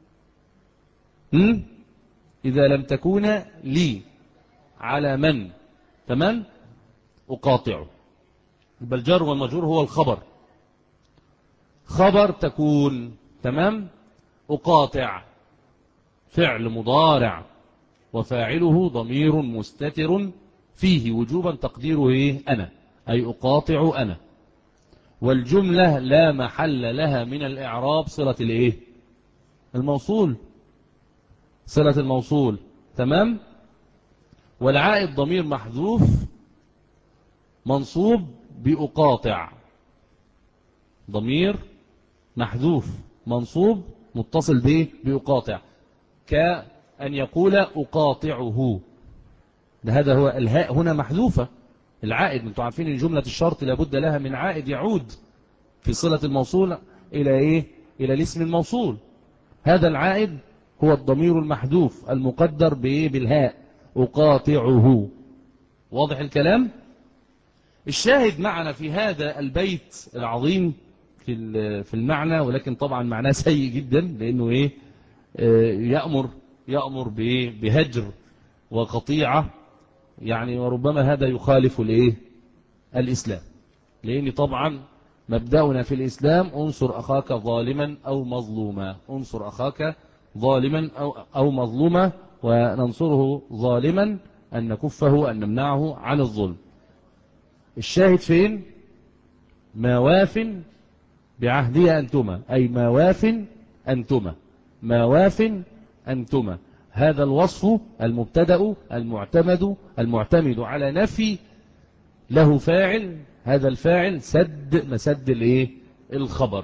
هم؟ إذا لم تكون لي على من، تمام؟ أقاطعه، يبقى الجار والمجرور هو الخبر. خبر تكون، تمام؟ أقاطع فعل مضارع وفاعله ضمير مستتر فيه وجوبا تقديره إيه؟ أنا، أي أقاطع أنا. والجملة لا محل لها من الإعراب صلة الإيه؟ الموصول، صلة الموصول. تمام؟ والعائد ضمير محذوف منصوب بأقاطع، ضمير محذوف منصوب متصل به بأقاطع، كأن يقول أقاطعه. هذا هو الهاء هنا محذوفة. العائد، انتم عارفين ان جملة الشرط لابد لها من عائد يعود في صلة الموصول إلى إيه؟ إلى الاسم الموصول. هذا العائد هو الضمير المحذوف المقدر بإيه؟ بالهاء، أقاطعه. واضح الكلام؟ الشاهد معنا في هذا البيت العظيم في في المعنى، ولكن طبعا معناه سيء جدا، لأنه إيه؟ يأمر يأمر بإيه؟ بهجر وقطيعة يعني، وربما هذا يخالف الإيه؟ الإسلام، لأن طبعا مبدأنا في الإسلام انصر أخاك ظالما أو مظلوما، انصر أخاك ظالما أو, أو مظلوما، وننصره ظالما أن نكفه أن نمنعه عن الظلم. الشاهد فين؟ ما واف بعهدي أنتما، أي ما واف أنتما، ما واف أنتما. هذا الوصف المبتدأ المعتمد المعتمد على نفي له فاعل، هذا الفاعل سد مسد الايه؟ الخبر.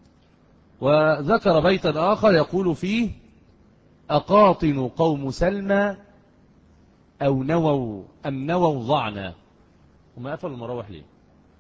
وذكر بيتا آخر يقول فيه: أقاطن قوم سلمى أو نووا أم نووا ضعنا. وما قفل المراوح ليه؟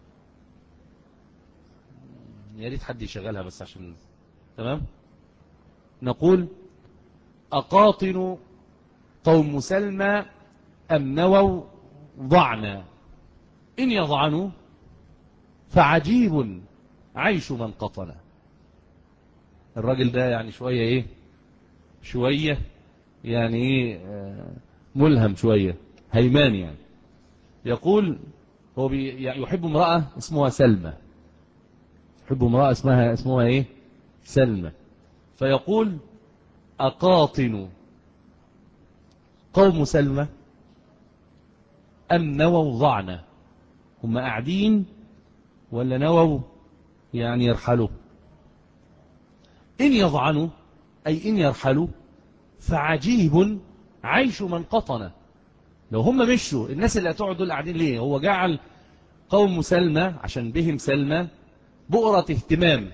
يا ريت حد يشغلها بس عشان تمام. نقول: أقاطن قوم سلمى أم نووا ضعنا، إن يضعنوا فعجيب عيش من قطنا. الراجل ده يعني شوية إيه؟ شوية يعني إيه؟ ملهم شوية. هيمان يعني. يقول هو يحب امرأة اسمها سلمى، يحب امرأة اسمها اسمها ايه؟ سلمى. فيقول أقاطن قوم سلمى أم نووا ضعنا؟ هم قاعدين ولا نووا يعني يرحلوا؟ إن يضعنوا أي إن يرحلوا فعجيب عيش من قطن. لو هم مشوا الناس اللي هتقعدوا دول قاعدين ليه؟ هو جعل قوم سلمى عشان بهم سلمى بؤرة اهتمام،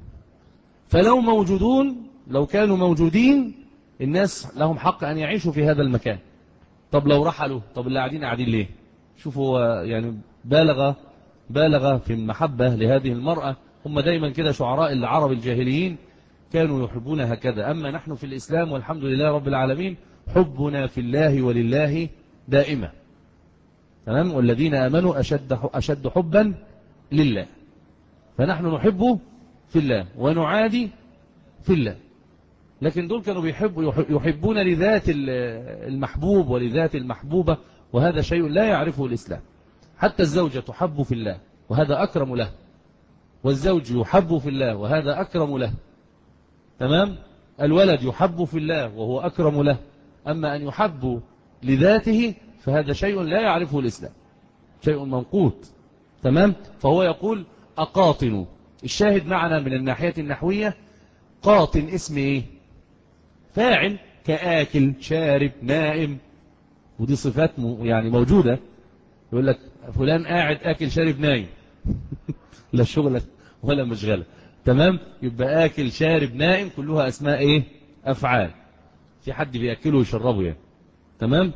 فلو موجودون لو كانوا موجودين الناس لهم حق أن يعيشوا في هذا المكان. طب لو رحلوا، طب اللي قاعدين قاعدين ليه؟ شوفوا يعني بالغ بالغ في المحبة لهذه المرأة. هم دايما كده شعراء العرب الجاهليين كانوا يحبون هكذا. أما نحن في الإسلام والحمد لله رب العالمين حبنا في الله ولله دائما، تمام؟ والذين آمنوا أشد أشد حبا لله. فنحن نحبه في الله ونعادي في الله. لكن دول كانوا بيحبوا يحبون لذات المحبوب ولذات المحبوبة، وهذا شيء لا يعرفه الإسلام. حتى الزوجة تحب في الله وهذا أكرم له، والزوج يحب في الله وهذا أكرم له، تمام؟ الولد يحب في الله وهو أكرم له. أما أن يحب لذاته فهذا شيء لا يعرفه الإسلام، شيء منقوط، تمام؟ فهو يقول أقاطن. الشاهد معنا من الناحية النحوية قاطن اسم إيه؟ فاعل، كآكل شارب نائم، ودي صفات يعني موجودة. يقول لك فلان قاعد آكل شارب نايم لا شغلة ولا مشغلة، تمام؟ يبقى آكل شارب نائم كلها أسماء إيه؟ أفعال. في حد بيأكله ويشربه يعني، تمام؟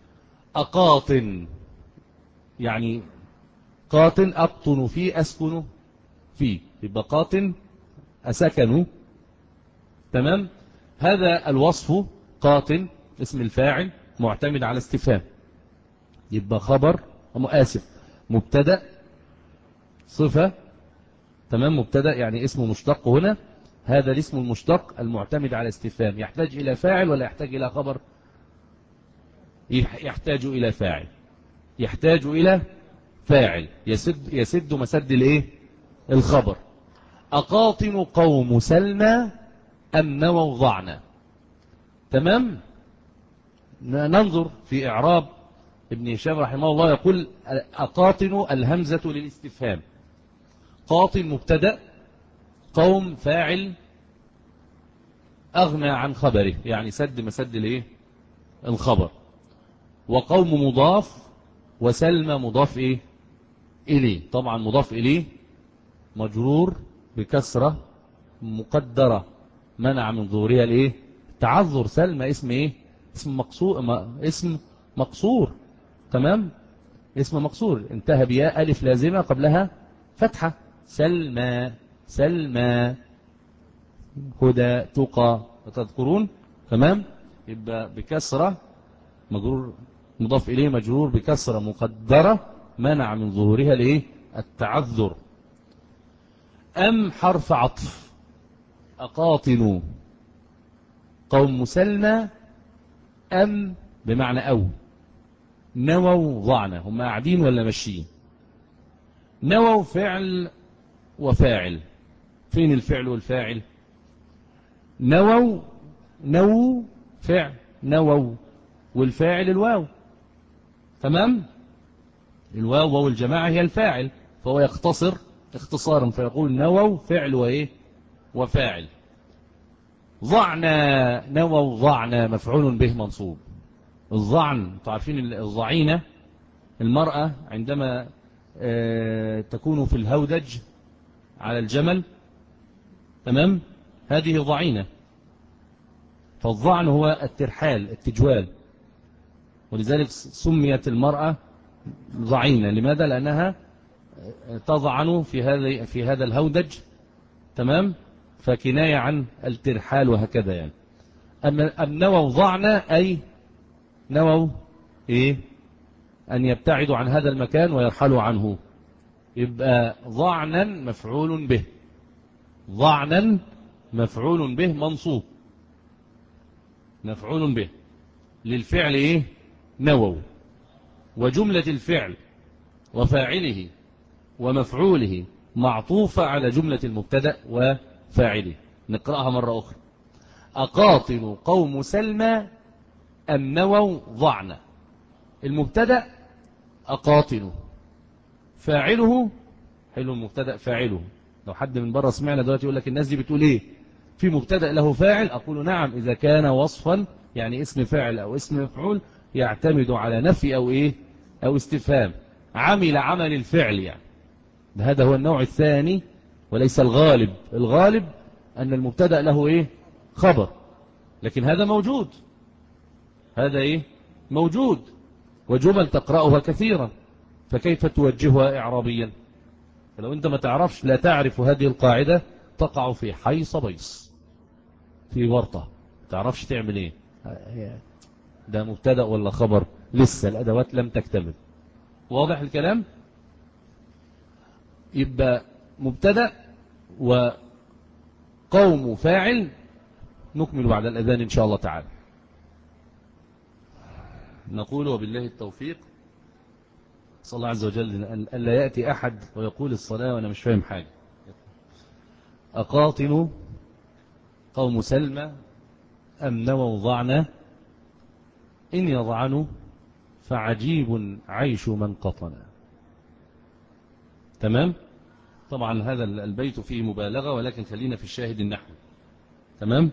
أقاطن يعني قاطن أقطن فيه أسكن فيه، يبقى قاطن أسكن، تمام؟ هذا الوصف قاطن اسم الفاعل معتمد على استفهام، يبقى خبر آسف مبتدأ صفة، تمام؟ مبتدأ يعني اسم مشتق. هنا هذا الاسم المشتق المعتمد على استفهام يحتاج إلى فاعل ولا يحتاج إلى خبر؟ يحتاج إلى فاعل، يحتاج إلى فاعل يسد يسد مسد الايه؟ الخبر. أقاطن قوم سلمى أم نووا ضعنا، تمام؟ ننظر في إعراب ابن هشام رحمه الله. يقول أقاطن الهمزة للاستفهام، قاطن مبتدأ، قوم فاعل أغنى عن خبره يعني سد مسد الايه؟ الخبر. وقوم مضاف وسلمى مضاف ايه؟ إليه. طبعا مضاف إليه مجرور بكسرة مقدرة منع من ظهورها الايه؟ تعذر. سلمى اسم ايه؟ اسم مقصور، اسم مقصور، تمام؟ اسم مقصور انتهى بياء ألف لازمة قبلها فتحة. سلمى سلمى هدى تقى تذكرون، تمام؟ يبقى بكسرة مجرور مضاف إليه مجرور بكسرة مقدرة منع من ظهورها الايه؟ التعذر. أم حرف عطف. أقاطن قوم سلمى أم بمعنى أو. نووا ضعنا هم قاعدين ولا ماشيين؟ نووا فعل وفاعل. فين الفعل والفاعل؟ نووا نووا فعل نووا، والفاعل الواو، تمام؟ الواو واو الجماعة هي الفاعل، فهو يختصر اختصارا فيقول نووا فعل وإيه؟ وفاعل. ضعنا نووا ضعنا مفعول به منصوب. الضعن انتوا عارفين الضعينة المرأة عندما اه تكون في الهودج على الجمل، تمام؟ هذه ضعينة. فالضعن هو الترحال التجوال، ولذلك سميت المرأة ضعينة. لماذا؟ لأنها تضعن في هذا في هذا الهودج، تمام؟ فكناية عن الترحال وهكذا يعني. أما نووا ضعنا أي نووا إيه؟ أن يبتعدوا عن هذا المكان ويرحلوا عنه. يبقى ضعنا مفعول به، ضعنا مفعول به منصوب، مفعول به للفعل إيه؟ نووا. وجملة الفعل وفاعله ومفعوله معطوفة على جملة المبتدأ وفاعله. نقرأها مرة أخرى. أقاطن قوم سلمى أم نووا ضعنا. المبتدأ أقاطن، فاعله حلو، المبتدأ فاعله. لو حد من بره سمعنا دلوقتي يقول لك الناس دي بتقول ايه، في مبتدأ له فاعل؟ أقول نعم، إذا كان وصفا يعني اسم فاعل أو اسم مفعول يعتمد على نفي أو إيه أو استفهام، عمل عمل الفعل يعني. هذا هو النوع الثاني وليس الغالب. الغالب أن المبتدأ له إيه خبر، لكن هذا موجود، هذا إيه موجود، وجمل تقرأها كثيرا، فكيف توجهها إعرابيا؟ فلو أنت ما تعرفش، لا تعرف هذه القاعدة، تقع في حيص بيص، في ورطة، تعرفش تعمل إيه، ده مبتدأ ولا خبر، لسه الأدوات لم تكتمل. واضح الكلام؟ يبقى مبتدأ وقوم فاعل. نكمل بعد الأذان إن شاء الله تعالى. نقول وبالله التوفيق. صلى الله عز وجل أن لا يأتي أحد ويقول الصلاة وأنا مش فاهم حاجة. أقاطن قوم سلمى أم نووا ضعنا، إن يضعنوا فعجيب عيش من قطنا. تمام؟ طبعا هذا البيت فيه مبالغة، ولكن خلينا في الشاهد النحو. تمام؟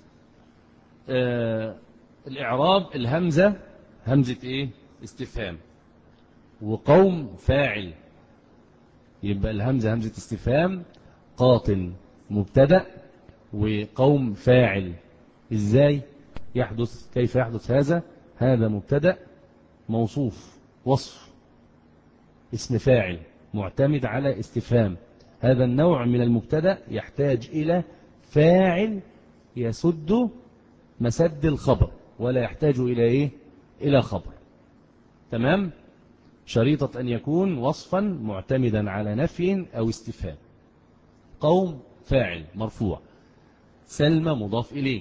آه الإعراب، الهمزة همزة إيه استفهام، وقوم فاعل، يبقى الهمزة همزة استفهام، قاطن مبتدأ، وقوم فاعل. إزاي يحدث؟ كيف يحدث هذا؟ هذا مبتدأ موصوف وصف اسم فاعل معتمد على استفهام. هذا النوع من المبتدأ يحتاج إلى فاعل يسد مسد الخبر، ولا يحتاج إلى إيه إلى خبر. تمام؟ شريطة أن يكون وصفا معتمدا على نفي أو استفهام. قوم فاعل مرفوع، سلمى مضاف إليه،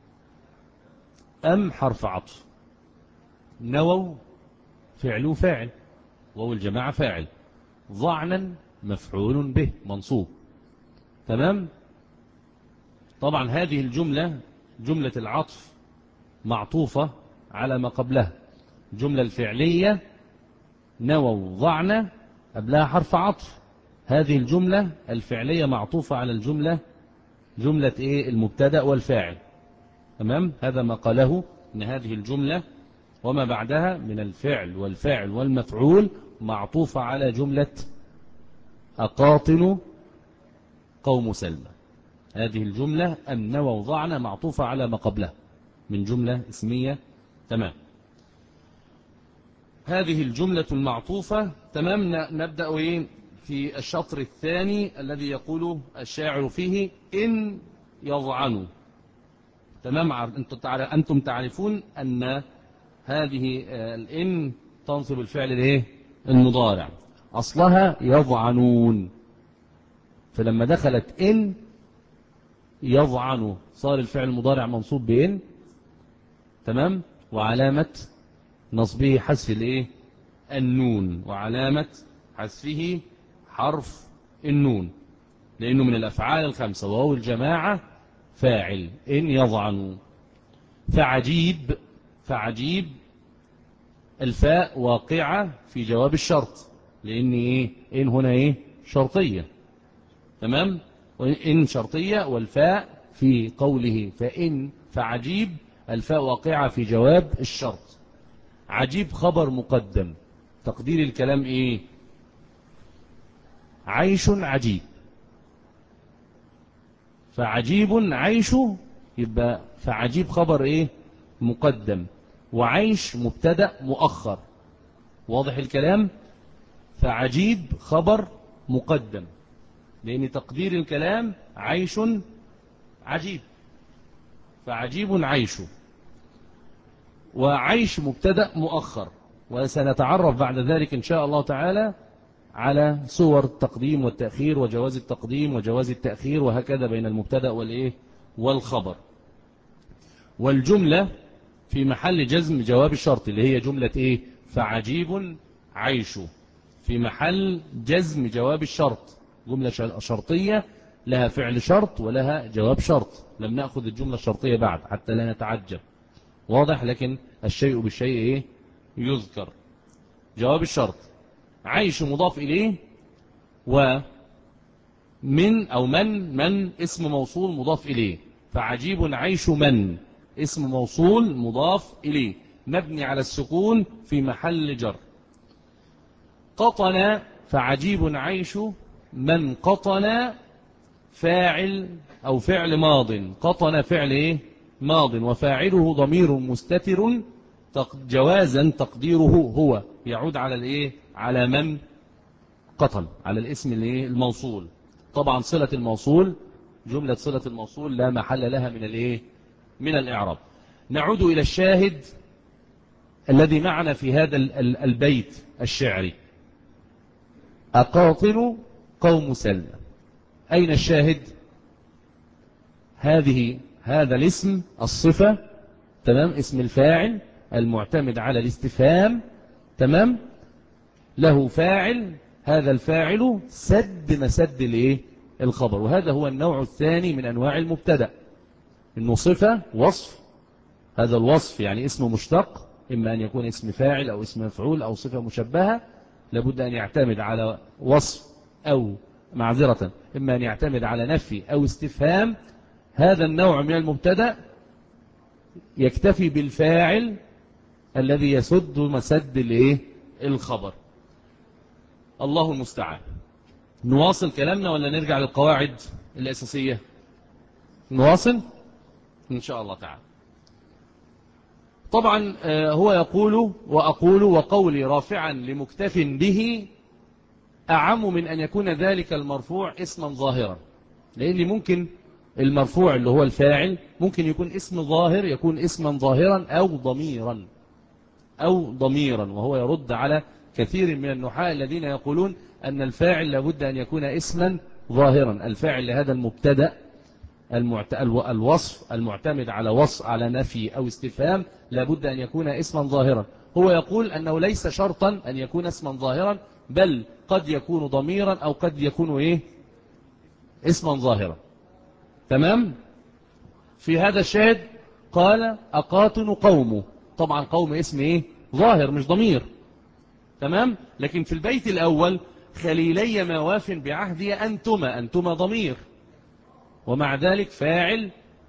أم حرف عطف، نووا فعل فاعل، وهو الجماعة فاعل، ضعنا مفعول به منصوب. تمام؟ طبعا هذه الجملة جملة العطف معطوفة على ما قبلها. الجملة الفعلية نووا ضعنا قبلها حرف عطف، هذه الجملة الفعلية معطوفة على الجملة جملة إيه المبتدأ والفاعل. تمام؟ هذا ما قاله، إن هذه الجملة وما بعدها من الفعل والفاعل والمفعول معطوفة على جملة أقاطن قوم سلمى. هذه الجملة أم نووا ضعنا معطوفة على ما قبلها من جملة اسمية. تمام؟ هذه الجملة المعطوفة. تمام؟ نبدأ إيه في الشطر الثاني الذي يقول الشاعر فيه إن يضعنوا. تمام؟ أنتم تعرفون أن هذه الإن تنصب الفعل الايه المضارع، أصلها يضعنون، فلما دخلت إن يضعنوا صار الفعل المضارع منصوب بإن. تمام؟ وعلامة نصبه حذف الايه النون، وعلامة حذفه حرف النون، لأنه من الأفعال الخمسة، وهو الجماعة فاعل. إن يضعنوا. فعجيب، فعجيب الفاء واقعة في جواب الشرط، لأن إيه إن هنا إيه شرطية. تمام؟ إن شرطية، والفاء في قوله فإن فعجيب الفاء واقعة في جواب الشرط. عجيب خبر مقدم، تقدير الكلام إيه عيش عجيب، فعجيب عيش، يبقى فعجيب خبر إيه مقدم، وعيش مبتدأ مؤخر. واضح الكلام؟ فعجيب خبر مقدم، لأن تقدير الكلام عيش عجيب، فعجيب عيش، وعيش مبتدأ مؤخر. وسنتعرف بعد ذلك إن شاء الله تعالى على صور التقديم والتأخير، وجواز التقديم وجواز التأخير، وهكذا بين المبتدأ والإيه والخبر. والجملة في محل جزم جواب الشرط اللي هي جملة إيه فعجيب عيش في محل جزم جواب الشرط، جملة شرطية لها فعل شرط ولها جواب شرط، لم نأخذ الجملة الشرطية بعد حتى لا نتعجب، واضح؟ لكن الشيء بالشيء إيه؟ يذكر. جواب الشرط عيش مضاف إليه، ومن أو من من اسم موصول مضاف إليه، فعجيب عيش من اسم موصول مضاف إليه مبني على السكون في محل جر. قطن فعجيب عيش من قطن فاعل أو فعل ماض، قطن فعل إيه؟ ماض، وفاعله ضمير مستتر جوازا تقديره هو، يعود على الإيه؟ على من قطن، على الاسم الإيه؟ الموصول. طبعا صلة الموصول جملة صلة الموصول لا محل لها من الإيه؟ من الإعراب. نعود إلى الشاهد الذي معنا في هذا البيت الشعري. أقاطن قوم سلمى. أين الشاهد؟ هذه هذا الاسم الصفة، تمام، اسم الفاعل المعتمد على الاستفهام، تمام، له فاعل، هذا الفاعل سد مسد الايه؟ الخبر. وهذا هو النوع الثاني من أنواع المبتدأ، إنه صفة وصف، هذا الوصف يعني اسم مشتق، إما أن يكون اسم فاعل أو اسم مفعول أو صفة مشبهة، لابد أن يعتمد على وصف أو معذرة إما أن يعتمد على نفي أو استفهام. هذا النوع من المبتدأ يكتفي بالفاعل الذي يسد مسد الايه؟ الخبر. الله المستعان. نواصل كلامنا ولا نرجع للقواعد الأساسية؟ نواصل إن شاء الله تعالى. طبعا هو يقول وأقول وقولي رافعا لمكتف به أعم من أن يكون ذلك المرفوع اسما ظاهرا، لأن ممكن المرفوع اللي هو الفاعل ممكن يكون اسم ظاهر، يكون اسما ظاهرا أو ضميرا أو ضميرا، وهو يرد على كثير من النحاة الذين يقولون أن الفاعل لابد أن يكون اسما ظاهرا. الفاعل لهذا المبتدأ المعت... الوصف المعتمد على وصف على نفي أو استفهام لابد أن يكون اسما ظاهرا. هو يقول أنه ليس شرطا أن يكون اسما ظاهرا، بل قد يكون ضميرا أو قد يكون إيه؟ اسما ظاهرا. تمام. في هذا الشاهد قال أقاطن قومه، طبعا قوم اسم إيه؟ ظاهر مش ضمير. تمام. لكن في البيت الأول خليلي مواف بعهدي أنتما، أنتما ضمير، ومع ذلك فاعل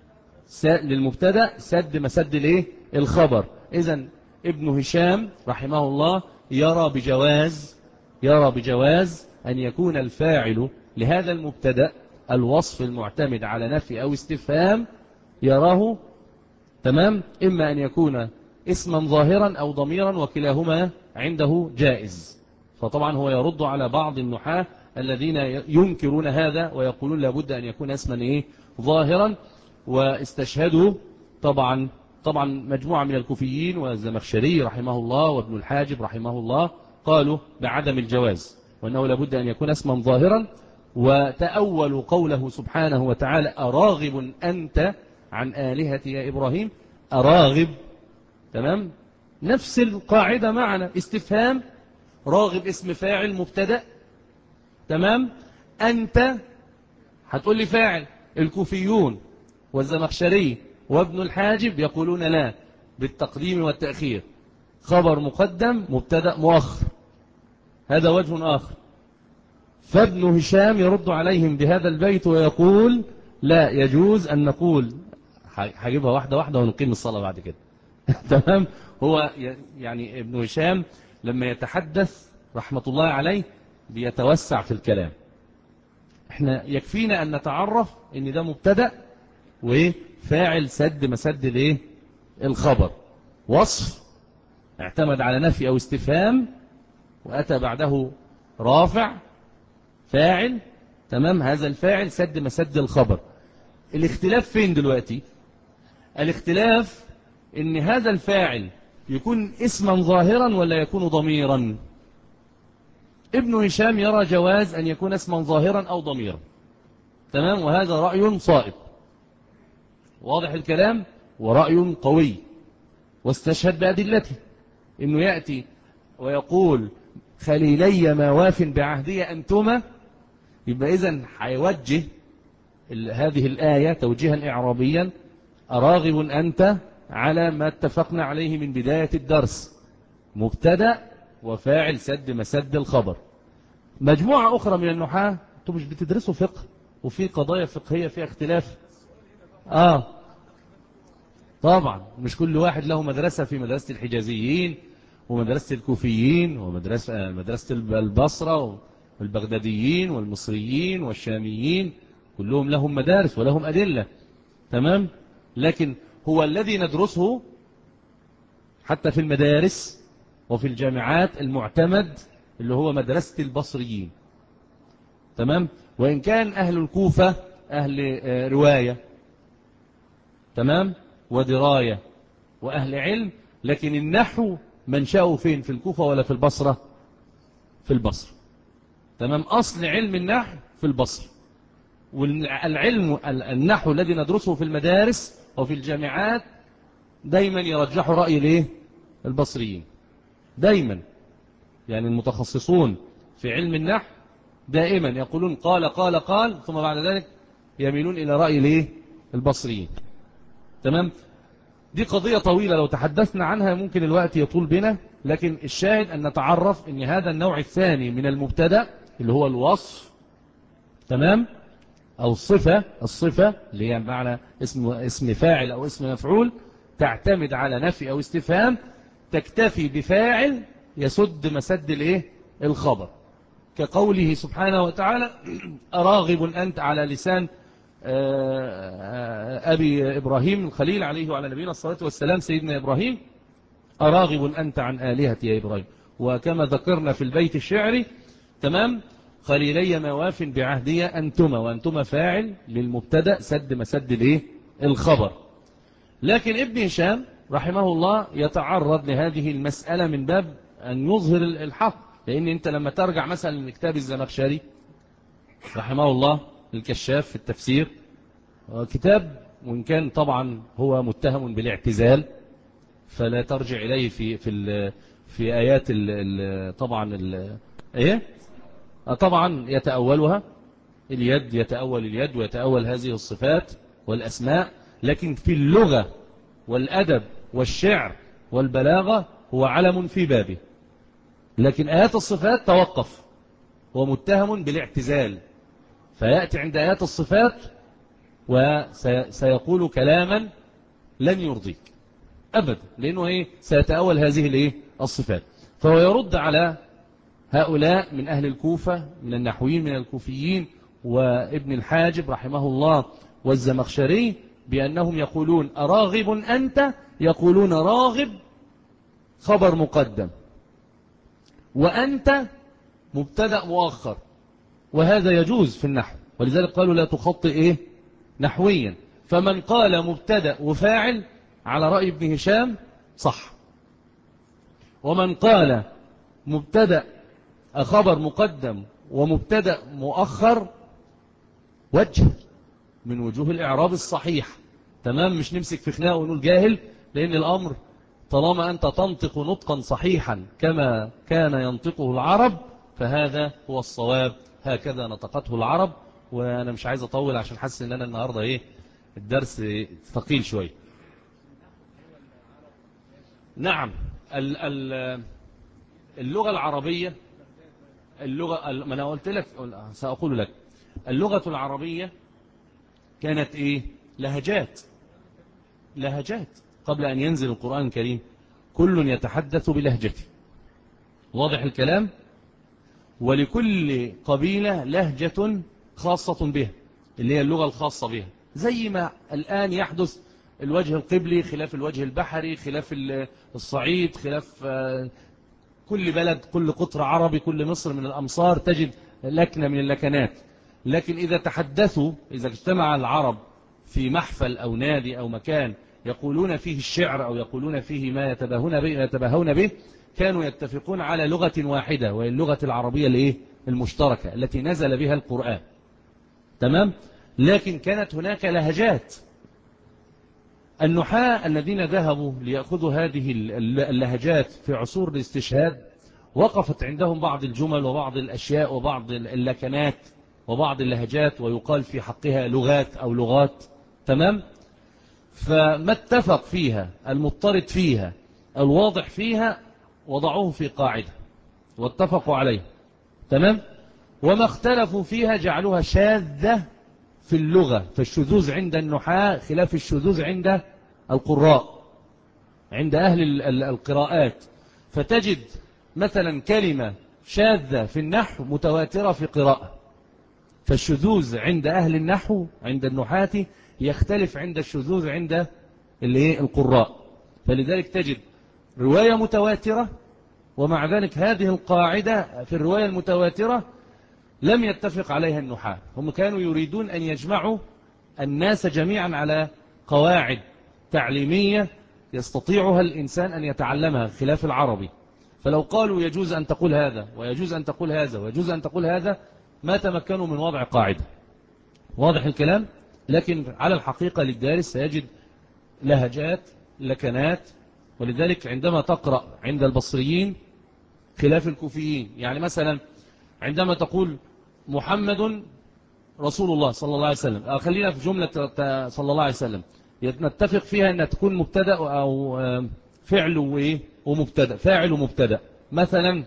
للمبتدأ سد مسد الايه؟ الخبر. إذن ابن هشام رحمه الله يرى بجواز يرى بجواز أن يكون الفاعل لهذا المبتدأ الوصف المعتمد على نفي أو استفهام، يراه تمام إما أن يكون اسما ظاهرا أو ضميرا، وكلاهما عنده جائز. فطبعا هو يرد على بعض النحاة الذين ينكرون هذا ويقولون لابد أن يكون اسما إيه؟ ظاهرا. واستشهدوا طبعا طبعا مجموعة من الكوفيين والزمخشري رحمه الله وابن الحاجب رحمه الله قالوا بعدم الجواز، وأنه لابد أن يكون اسما ظاهرا. وتأولوا قوله سبحانه وتعالى أراغب أنت عن آلهتي يا إبراهيم، أراغب، تمام، نفس القاعدة معنا، استفهام، راغب اسم فاعل مبتدأ، تمام، أنت هتقول لي فاعل. الكوفيون والزمخشري وابن الحاجب يقولون لا، بالتقديم والتأخير، خبر مقدم مبتدأ مؤخر، هذا وجه آخر. فابن هشام يرد عليهم بهذا البيت ويقول لا يجوز أن نقول، هجيبها واحدة واحدة ونقيم الصلاة بعد كده. تمام. هو يعني ابن هشام لما يتحدث رحمة الله عليه بيتوسع في الكلام. احنا يكفينا أن نتعرف ان ده مبتدأ وفاعل سد مسد الايه؟ الخبر، وصف اعتمد على نفي أو استفهام وأتى بعده رافع فاعل، تمام، هذا الفاعل سد مسد الخبر. الاختلاف فين دلوقتي؟ الاختلاف ان هذا الفاعل يكون اسما ظاهرا ولا يكون ضميرا. ابن هشام يرى جواز أن يكون اسما ظاهرا أو ضميرا، تمام، وهذا رأي صائب، واضح الكلام، ورأي قوي، واستشهد بأدلته، إنه يأتي ويقول خليلي ما واف بعهدي أنتما، يبقى إذن هيوجه هذه الآية توجيها إعرابيا: أراغب أنت على ما اتفقنا عليه من بداية الدرس، مبتدأ وفاعل سد مسد الخبر. مجموعة أخرى من النحاة، أنتم مش بتدرسوا فقه وفي قضايا فقهية فيها اختلاف؟ آه طبعا، مش كل واحد له مدرسة، في مدرسة الحجازيين ومدرسة الكوفيين ومدرسة مدرسة البصرة والبغداديين والمصريين والشاميين، كلهم لهم مدارس ولهم أدلة. تمام. لكن هو الذي ندرسه حتى في المدارس وفي الجامعات المعتمد اللي هو مدرسة البصريين. تمام. وإن كان أهل الكوفة أهل رواية تمام ودراية وأهل علم، لكن النحو منشأه فين؟ في الكوفة ولا في البصرة؟ في البصرة. تمام. أصل علم النحو في البصرة، والعلم النحو الذي ندرسه في المدارس وفي الجامعات دايما يرجحوا رأي الايه؟ البصريين دايما. يعني المتخصصون في علم النحو دائما يقولون قال قال قال، ثم بعد ذلك يميلون إلى رأي الايه؟ البصريين. تمام. دي قضية طويلة لو تحدثنا عنها ممكن الوقت يطول بنا، لكن الشاهد أن نتعرف أن هذا النوع الثاني من المبتدأ اللي هو الوصف، تمام، أو الصفة، الصفة اللي هي معنى اسم اسم فاعل أو اسم مفعول، تعتمد على نفي أو استفهام، تكتفي بفاعل يسد مسد الايه؟ الخبر، كقوله سبحانه وتعالى: أراغب أنت، على لسان أبي إبراهيم الخليل عليه وعلى نبينا الصلاة والسلام سيدنا إبراهيم: أراغب أنت عن آلهتي يا إبراهيم. وكما ذكرنا في البيت الشعري، تمام، خليلي ما واف بعهدي أنتما، وأنتما فاعل للمبتدأ سد مسد الايه؟ الخبر. لكن ابن هشام رحمه الله يتعرض لهذه المسألة من باب أن يظهر الحق، لأن أنت لما ترجع مثلا لكتاب الزمخشري رحمه الله الكشاف في التفسير، كتاب وإن كان طبعا هو متهم بالاعتزال، فلا ترجع إليه في في في آيات ال ال طبعا ال إيه طبعا يتأولها اليد، يتأول اليد ويتأول هذه الصفات والأسماء، لكن في اللغة والأدب والشعر والبلاغة هو علم في بابه. لكن آيات الصفات توقف، هو متهم بالاعتزال، فيأتي عند آيات الصفات وسيقول كلاما لن يرضيك أبدا، لأنه إيه؟ سيتأول هذه الإيه؟ الصفات. فهو يرد على هؤلاء من أهل الكوفة، من النحويين من الكوفيين وابن الحاجب رحمه الله والزمخشري، بأنهم يقولون أراغب أنت، يقولون راغب خبر مقدم، وأنت مبتدأ مؤخر، وهذا يجوز في النحو، ولذلك قالوا لا تخطئ إيه؟ نحويا. فمن قال مبتدأ وفاعل على رأي ابن هشام صح، ومن قال مبتدأ خبر مقدم ومبتدأ مؤخر وجه من وجوه الإعراب الصحيح. تمام. مش نمسك في خناقه ونقول جاهل، لأن الأمر طالما أنت تنطق نطقا صحيحا كما كان ينطقه العرب فهذا هو الصواب، هكذا نطقته العرب. وأنا مش عايز أطول عشان حاسس إن أنا النهاردة إيه الدرس ثقيل شوي. نعم. اللغة العربية، اللغة ما أنا قلت لك سأقول لك اللغة العربية كانت إيه؟ لهجات، لهجات قبل أن ينزل القرآن الكريم، كل يتحدث بلهجته، واضح الكلام، ولكل قبيلة لهجة خاصة بها اللي هي اللغة الخاصة بها، زي ما الآن يحدث الوجه القبلي خلاف الوجه البحري، خلاف الصعيد، خلاف كل بلد، كل قطر عربي، كل مصر من الأمصار تجد لكنة من اللكنات. لكن إذا تحدثوا، إذا اجتمع العرب في محفل أو نادي أو مكان يقولون فيه الشعر أو يقولون فيه ما يتباهون به, يتباهون به كانوا يتفقون على لغة واحدة، وهي اللغة العربية الإيه؟ المشتركة التي نزل بها القرآن. تمام. لكن كانت هناك لهجات. النحاة الذين ذهبوا ليأخذوا هذه اللهجات في عصور الاستشهاد وقفت عندهم بعض الجمل وبعض الأشياء وبعض اللكنات وبعض اللهجات، ويقال في حقها لغات أو لغات. تمام. فما اتفق فيها المضطرد فيها الواضح فيها وضعوه في قاعدة واتفقوا عليه. تمام. وما اختلفوا فيها جعلوها شاذة في اللغة، فالشذوذ عند النحاة خلاف الشذوذ عند القراء، عند أهل القراءات. فتجد مثلا كلمة شاذة في النحو متواترة في قراءة، فالشذوذ عند أهل النحو عند النحاة يختلف عند الشذوذ عند القراء. فلذلك تجد رواية متواترة، ومع ذلك هذه القاعدة في الرواية المتواترة لم يتفق عليها النحاة. هم كانوا يريدون أن يجمعوا الناس جميعا على قواعد تعليمية يستطيعها الإنسان أن يتعلمها خلاف العربي. فلو قالوا يجوز أن تقول هذا ويجوز أن تقول هذا ويجوز أن تقول هذا ما تمكنوا من وضع قاعدة. واضح الكلام؟ لكن على الحقيقة للدارس سيجد لهجات لكنات. ولذلك عندما تقرأ عند البصريين خلاف الكوفيين، يعني مثلا عندما تقول محمد رسول الله صلى الله عليه وسلم، خلينا في جملة صلى الله عليه وسلم نتفق فيها أن تكون مبتدأ أو فعل وإيه ومبتدأ، فاعل ومبتدأ. مثلا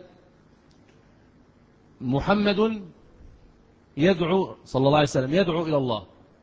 محمد يدعو صلى الله عليه وسلم يدعو إلى الله،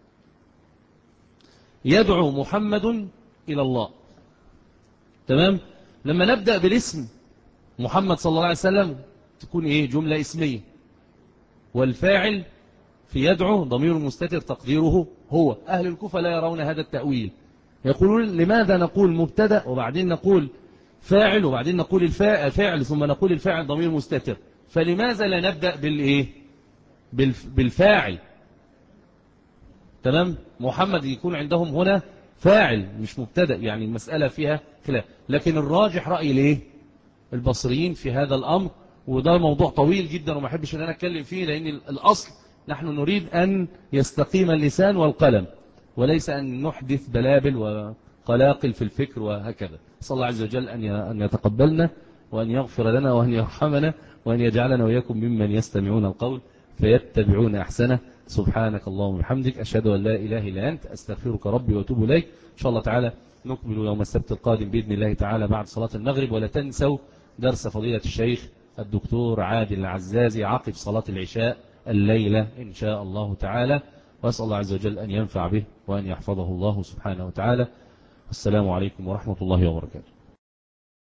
يدعو محمد إلى الله. تمام. لما نبدأ بالاسم محمد صلى الله عليه وسلم تكون إيه جملة اسمية، والفاعل في يدعو ضمير مستتر تقديره هو. أهل الكوفة لا يرون هذا التأويل، يقولون لماذا نقول مبتدأ وبعدين نقول فاعل وبعدين نقول الفاعل ثم نقول الفاعل ضمير مستتر، فلماذا لا نبدأ بالإيه بالفاعل. تمام. محمد يكون عندهم هنا فاعل مش مبتدأ، يعني المسألة فيها خلاف. لكن الراجح رأي ليه البصريين في هذا الأمر، وده موضوع طويل جدا وما أحبش أن أنا أتكلم فيه، لأن الأصل نحن نريد أن يستقيم اللسان والقلم، وليس أن نحدث بلابل وقلاقل في الفكر وهكذا. صلى الله عز وجل أن يتقبلنا وأن يغفر لنا وأن يرحمنا وأن يجعلنا وإياكم ممن يستمعون القول فيتبعون أحسنه. سبحانك اللهم وبحمدك، أشهد أن لا إله إلا أنت، أستغفرك ربي وأتوب إليك. إن شاء الله تعالى نكمل يوم السبت القادم بإذن الله تعالى بعد صلاة المغرب. ولا تنسوا درس فضيلة الشيخ الدكتور عادل العزازي عقب صلاة العشاء الليلة إن شاء الله تعالى، وأسأل الله عز وجل أن ينفع به وأن يحفظه الله سبحانه وتعالى. السلام عليكم ورحمة الله وبركاته.